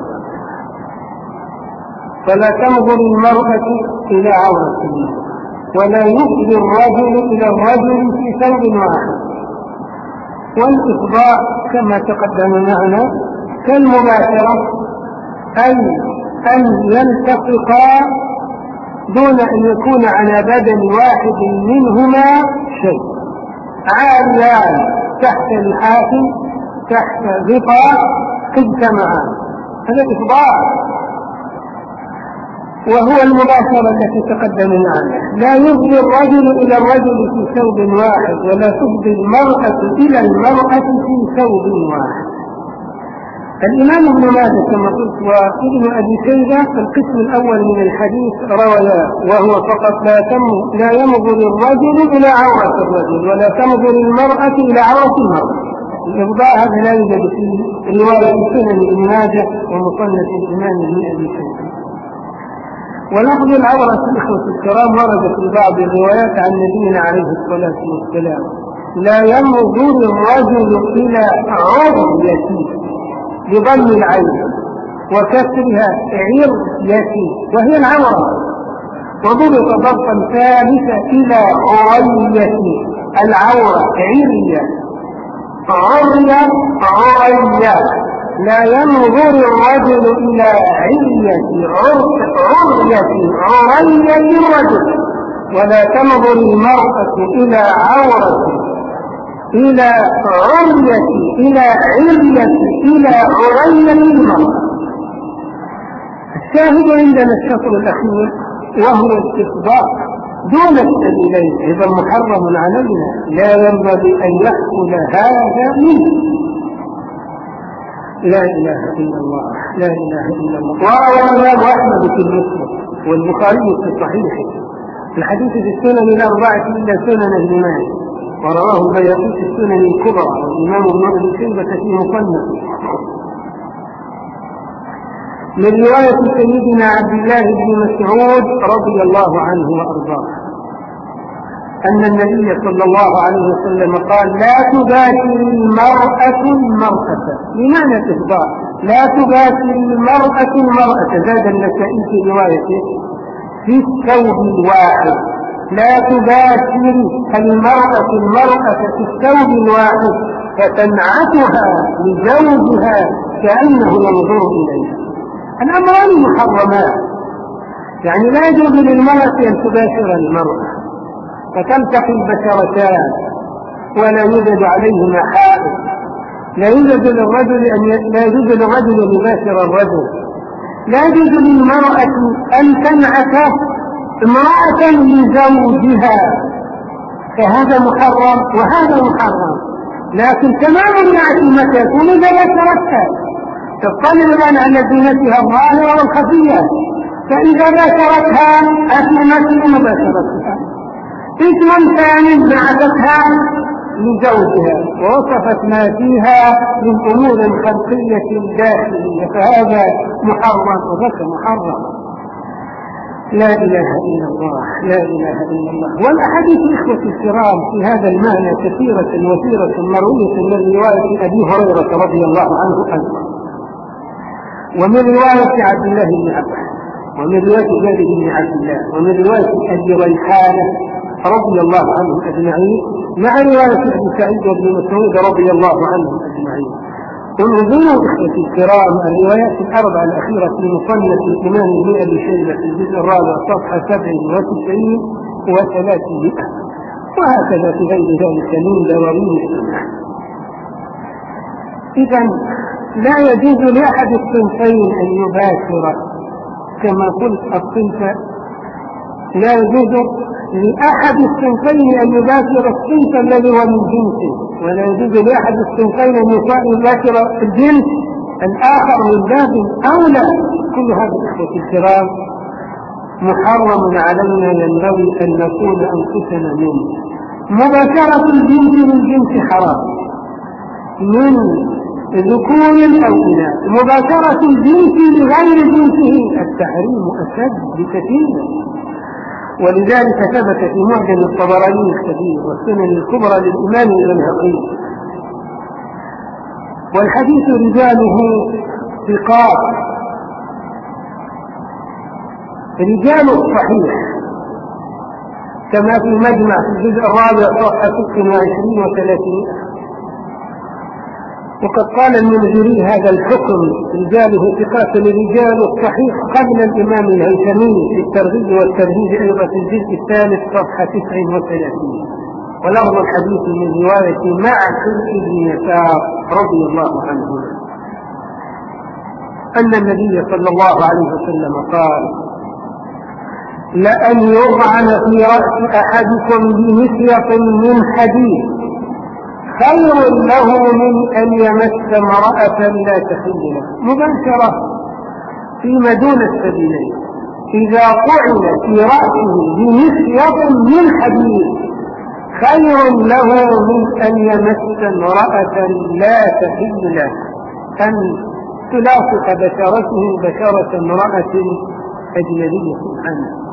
فلا تنظر المرأة إلى عورته، ولا يفضي الرجل إلى الرجل في ثوب واحد. والإفضاء كما تقدم معنا كالمباشرة، أي أن يلتصقا دون أن يكون على بدن واحد منهما شيء، عاريان تحت لحاف تحت غطاء اجتمعا، هذا إفضاء، وهو المباشرة التي تقدم معنا. لا يفضي الرجل إلى الرجل في ثوب واحد، ولا تفضي المرأة إلى المرأة في ثوب واحد. الإمام ابن ماجه كما قلت وابن أبي شيبة في القسم الأول من الحديث روايا، وهو فقط لا لا ينظر الرجل إلى عورة الرجل ولا تنظر المرأة إلى عورة المرأة. الإفضاء هذا لا يوجد في رواية سنن ابن ماجه ومصنف الإمام ابن أبي شيبة. ولفظ العورة الإخوة الكرام ورد في بعض الروايات عن نبينا عليه الصلاة والسلام: لا ينظر الرجل إلى عريته بضم العين وكسرها عريته وهي العورة، وضبط ضبطا ثالثا إلى عريته العورة عرية عرية عرية. لا ينظر الرجل إلى عرية عرية عرية الرجل، ولا تنظر المرأة إلى عورة إلى عرية إلى عرية إلى عرية المرأة. الشاهد عندنا الشطر الأخير وهو الاستفضاء دون السبيلين، إذا محرم علينا لا ينبغي أن يحصل هذا منه. لا إله إلا الله لا إله إلا الله. وروى الإمام أحمد في المسند والبخاري في صحيحه الحديث في السنن الأربعة إلا سنن ابن ماجه، ورواه البيهقي في السنن الكبرى والإمام ابن أبي شيبة في مصنفه من رواية سيدنا عبد الله بن مسعود رضي الله عنه وأرضاه أن النبي صلى الله عليه وسلم قال: لا تباشر المرأة المرأة، بمعنى الإفضاء، لا تباشر المرأة المرأة. زاد النسائي في روايته في الثوب الواحد: لا تباشر المرأة المرأة في الثوب الواحد فتنعتها لزوجها كأنه ينظر إليها. الأمران محرمان، يعني لا يجوز للمرأة أن تباشر المرأة فتلتقي البشرتان ولا يوجد عليهما حائل، لا يوجد للرجل أن ي... لا يجوز للرجل أن يباشر الرجل، لا يجوز للمرأة أن تنعت امرأة لزوجها، فهذا محرم وهذا محرم. لكن تمام النعت متى يكون إذا باشرتها، تطلع الآن على زينتها الظاهرة والخفية، فإذا باشرتها أثمت مباشرتها. اسم ثاني نعتتها لزوجها ووصفت ما فيها من أمور خلقية داخلية، فهذا محرم وذاك محرم. لا إله إلا الله لا إله إلا الله. والأحاديث إخوة الكرام في هذا المعنى كثيرة وثيرة مروية من رواية أبي هريرة رضي الله عنه أيضا، ومن رواية عبد الله بن عباس، ومن رواية جابر بن عبد الله، ومن رواية أبي ريحانة رضي الله عنهم أجمعين، مع رواية أبي سعيد بن مسعود رضي الله عنهم أجمعين. انظروا إخوة الكرام الروايات الأربعة الأخيرة في مصنف الإمام ابن أبي شيبة في الجزء الرابع صفحة سبع وتسعين وثلاثمائة، وهكذا في غير ذلك من دواوين السنة. إذا لا يجوز لأحد الصنفين أن يباشر، كما قلت الصنف لا يجوز لأحد الصنفين أن يباشر الصنف الذي هو من جنسه، ولا يجوز لأحد الصنفين أن يباشر الجنس الآخر من باب أولى. كل هذا الإخوة الكرام محرم علينا، ينبغي أن نكون أنفسنا منه. مباشرة الجنس من جنس حرام من ذكور أو إناث، مباشرة الجنس لغير جنسه التحريم أشد بكثير. ولذلك ثبت في معجم الطبراني الكبير والسنن الكبرى للإمام البيهقي، والحديث رجاله ثقات رجال الصحيح كما في مجمع في الجزء الرابع صفحة ست وعشرين وثلاثين. وقد قال المنذري هذا الحكم رجاله ثقات لرجال الصحيح قبل الإمام الهيثمي في الترغيب والترهيب أيضا في الجزء الثالث صفحة تسع وثلاثين. ولفظ الحديث من رواية معقل بن يسار رضي الله عنه أن النبي صلى الله عليه وسلم قال: لأن يطعن في رأس أحدكم بمسيط من حديد خير له من أن يمس امرأة لا تحل له. مباشرة فيما دون السبيلين. إذا طعن في رأسه بمخيط من حديد خير له من أن يمس امرأة لا تحل له، أن تلاصق بشرته بشرة امرأة أجنبية عنه.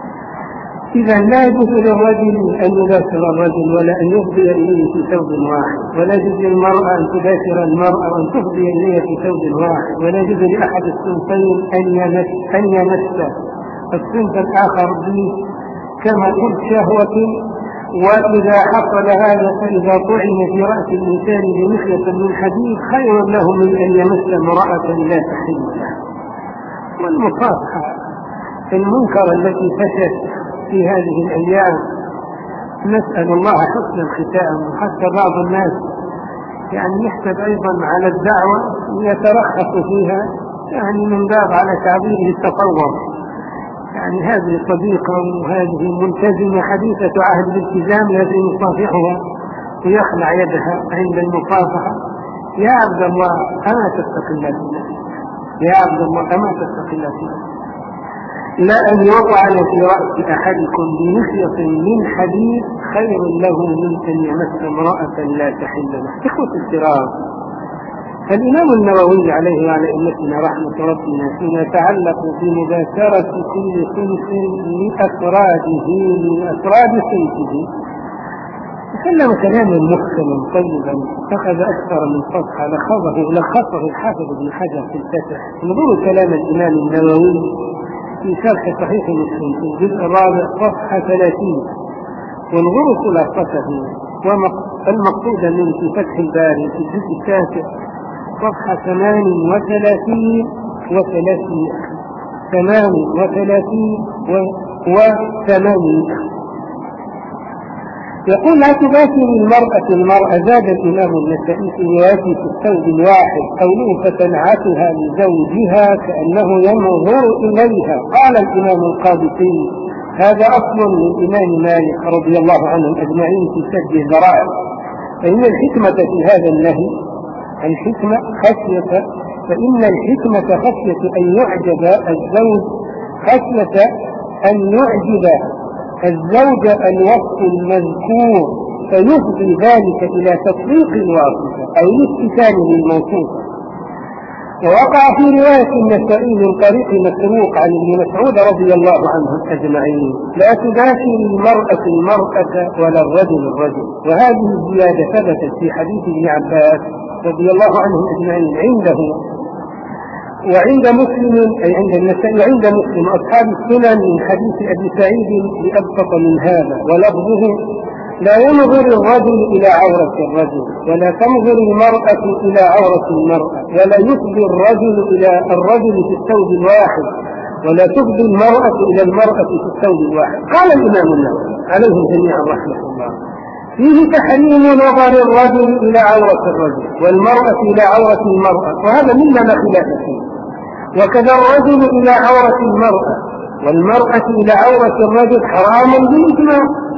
إذا لا يجوز للرجل أن يباشر الرجل ولا أن يفضي إليه في ثوب واحد، ولا يجوز للمرأة أن تباشر المرأة وأن تفضي إليه في ثوب واحد، ولا يجوز لأحد الصنفين أن يمس أن يمس الصنف الآخر به كما قلت شهوة. وإذا حصل هذا فإذا طعن في رأس الإنسان بمخيط من حديد خير له من أن يمس امرأة لا تحل له. والمصافحة المنكر التي فشت في هذه الأيام نسأل الله حسن الختام. وحتى بعض الناس يعني يحسب أيضا على الدعوة يترخص فيها، يعني من باب على تعبيره التطور. يعني هذه صديقة وهذه ملتزمة حديثة عهد بالالتزام لازم يصافحها ويخلع يدها عند المصافحة. يا عبد الله أما تتقي الله فينا، يا عبد الله أما تتقي الله فينا، لا أن يطعن في رأس أحدكم بمخيط من حديد خير له من أن يمس امرأة لا تحل له. إخوة الكرام، الإمام النووي عليه وعلى أئمتنا رحمة ربنا فيما يتعلق بمباشرة كل صنف لأفراده من أفراد صنفه تكلم كلاما محكما طيبا، أخذ أكثر من صفحة لخصه لخصه الحافظ ابن حجر في الفتح. انظروا كلام الإمام النووي في شرح صحيح مسلم في الجزء الرابع صفحة ثلاثين، وانظروا خلاصته والمقصود منه في فتح الباري في الجزء التاسع صفحة ثمان وثلاثين وثلاثين ثمان وثلاثين وثمانين. يقول لا تباشر المرأة المرأة. زاد الإمام النسائي في روايته في الثوب الواحد قوله فتنعتها لزوجها كأنه ينظر إليها. قال الإمام القادسي هذا أصل للإمام مالك رضي الله عنهم أجمعين في سد الذرائع. فإن الحكمة في هذا النهي الحكمة خشية فإن الحكمة خشية أن يعجب الزوج خشية أن يعجب الزوج الوصف المذكور فيفضي ذلك إلى تطبيق الواصفة أو الاستثناء للموصوف. ووقع في رواية النسائي من طريق مسروق عن ابن مسعود رضي الله عنه أجمعين لا تباشر المرأة المرأة ولا الرجل الرجل. وهذه الزيادة ثبتت في حديث ابن عباس رضي الله عنهم أجمعين عنده وعند مسلم أي عند النسائي وعند مسلم أصحاب السنن من حديث أبي سعيد بأبسط من هذا. ولفظه لا ينظر الرجل إلى عورة الرجل ولا تنظر المرأة إلى عورة المرأة ولا يفضي الرجل إلى الرجل في الثوب الواحد ولا تفضي المرأة إلى المرأة في الثوب الواحد. قال الإمام النووي عليهم جميعا رحمة الله فيه تحريم نظر الرجل إلى عورة الرجل والمرأة إلى عورة المرأة، وهذا مما لا خلاف فيه. وكذا الرجل إلى عورة المرأة والمرأة إلى عورة الرجل حرام بالإجماع.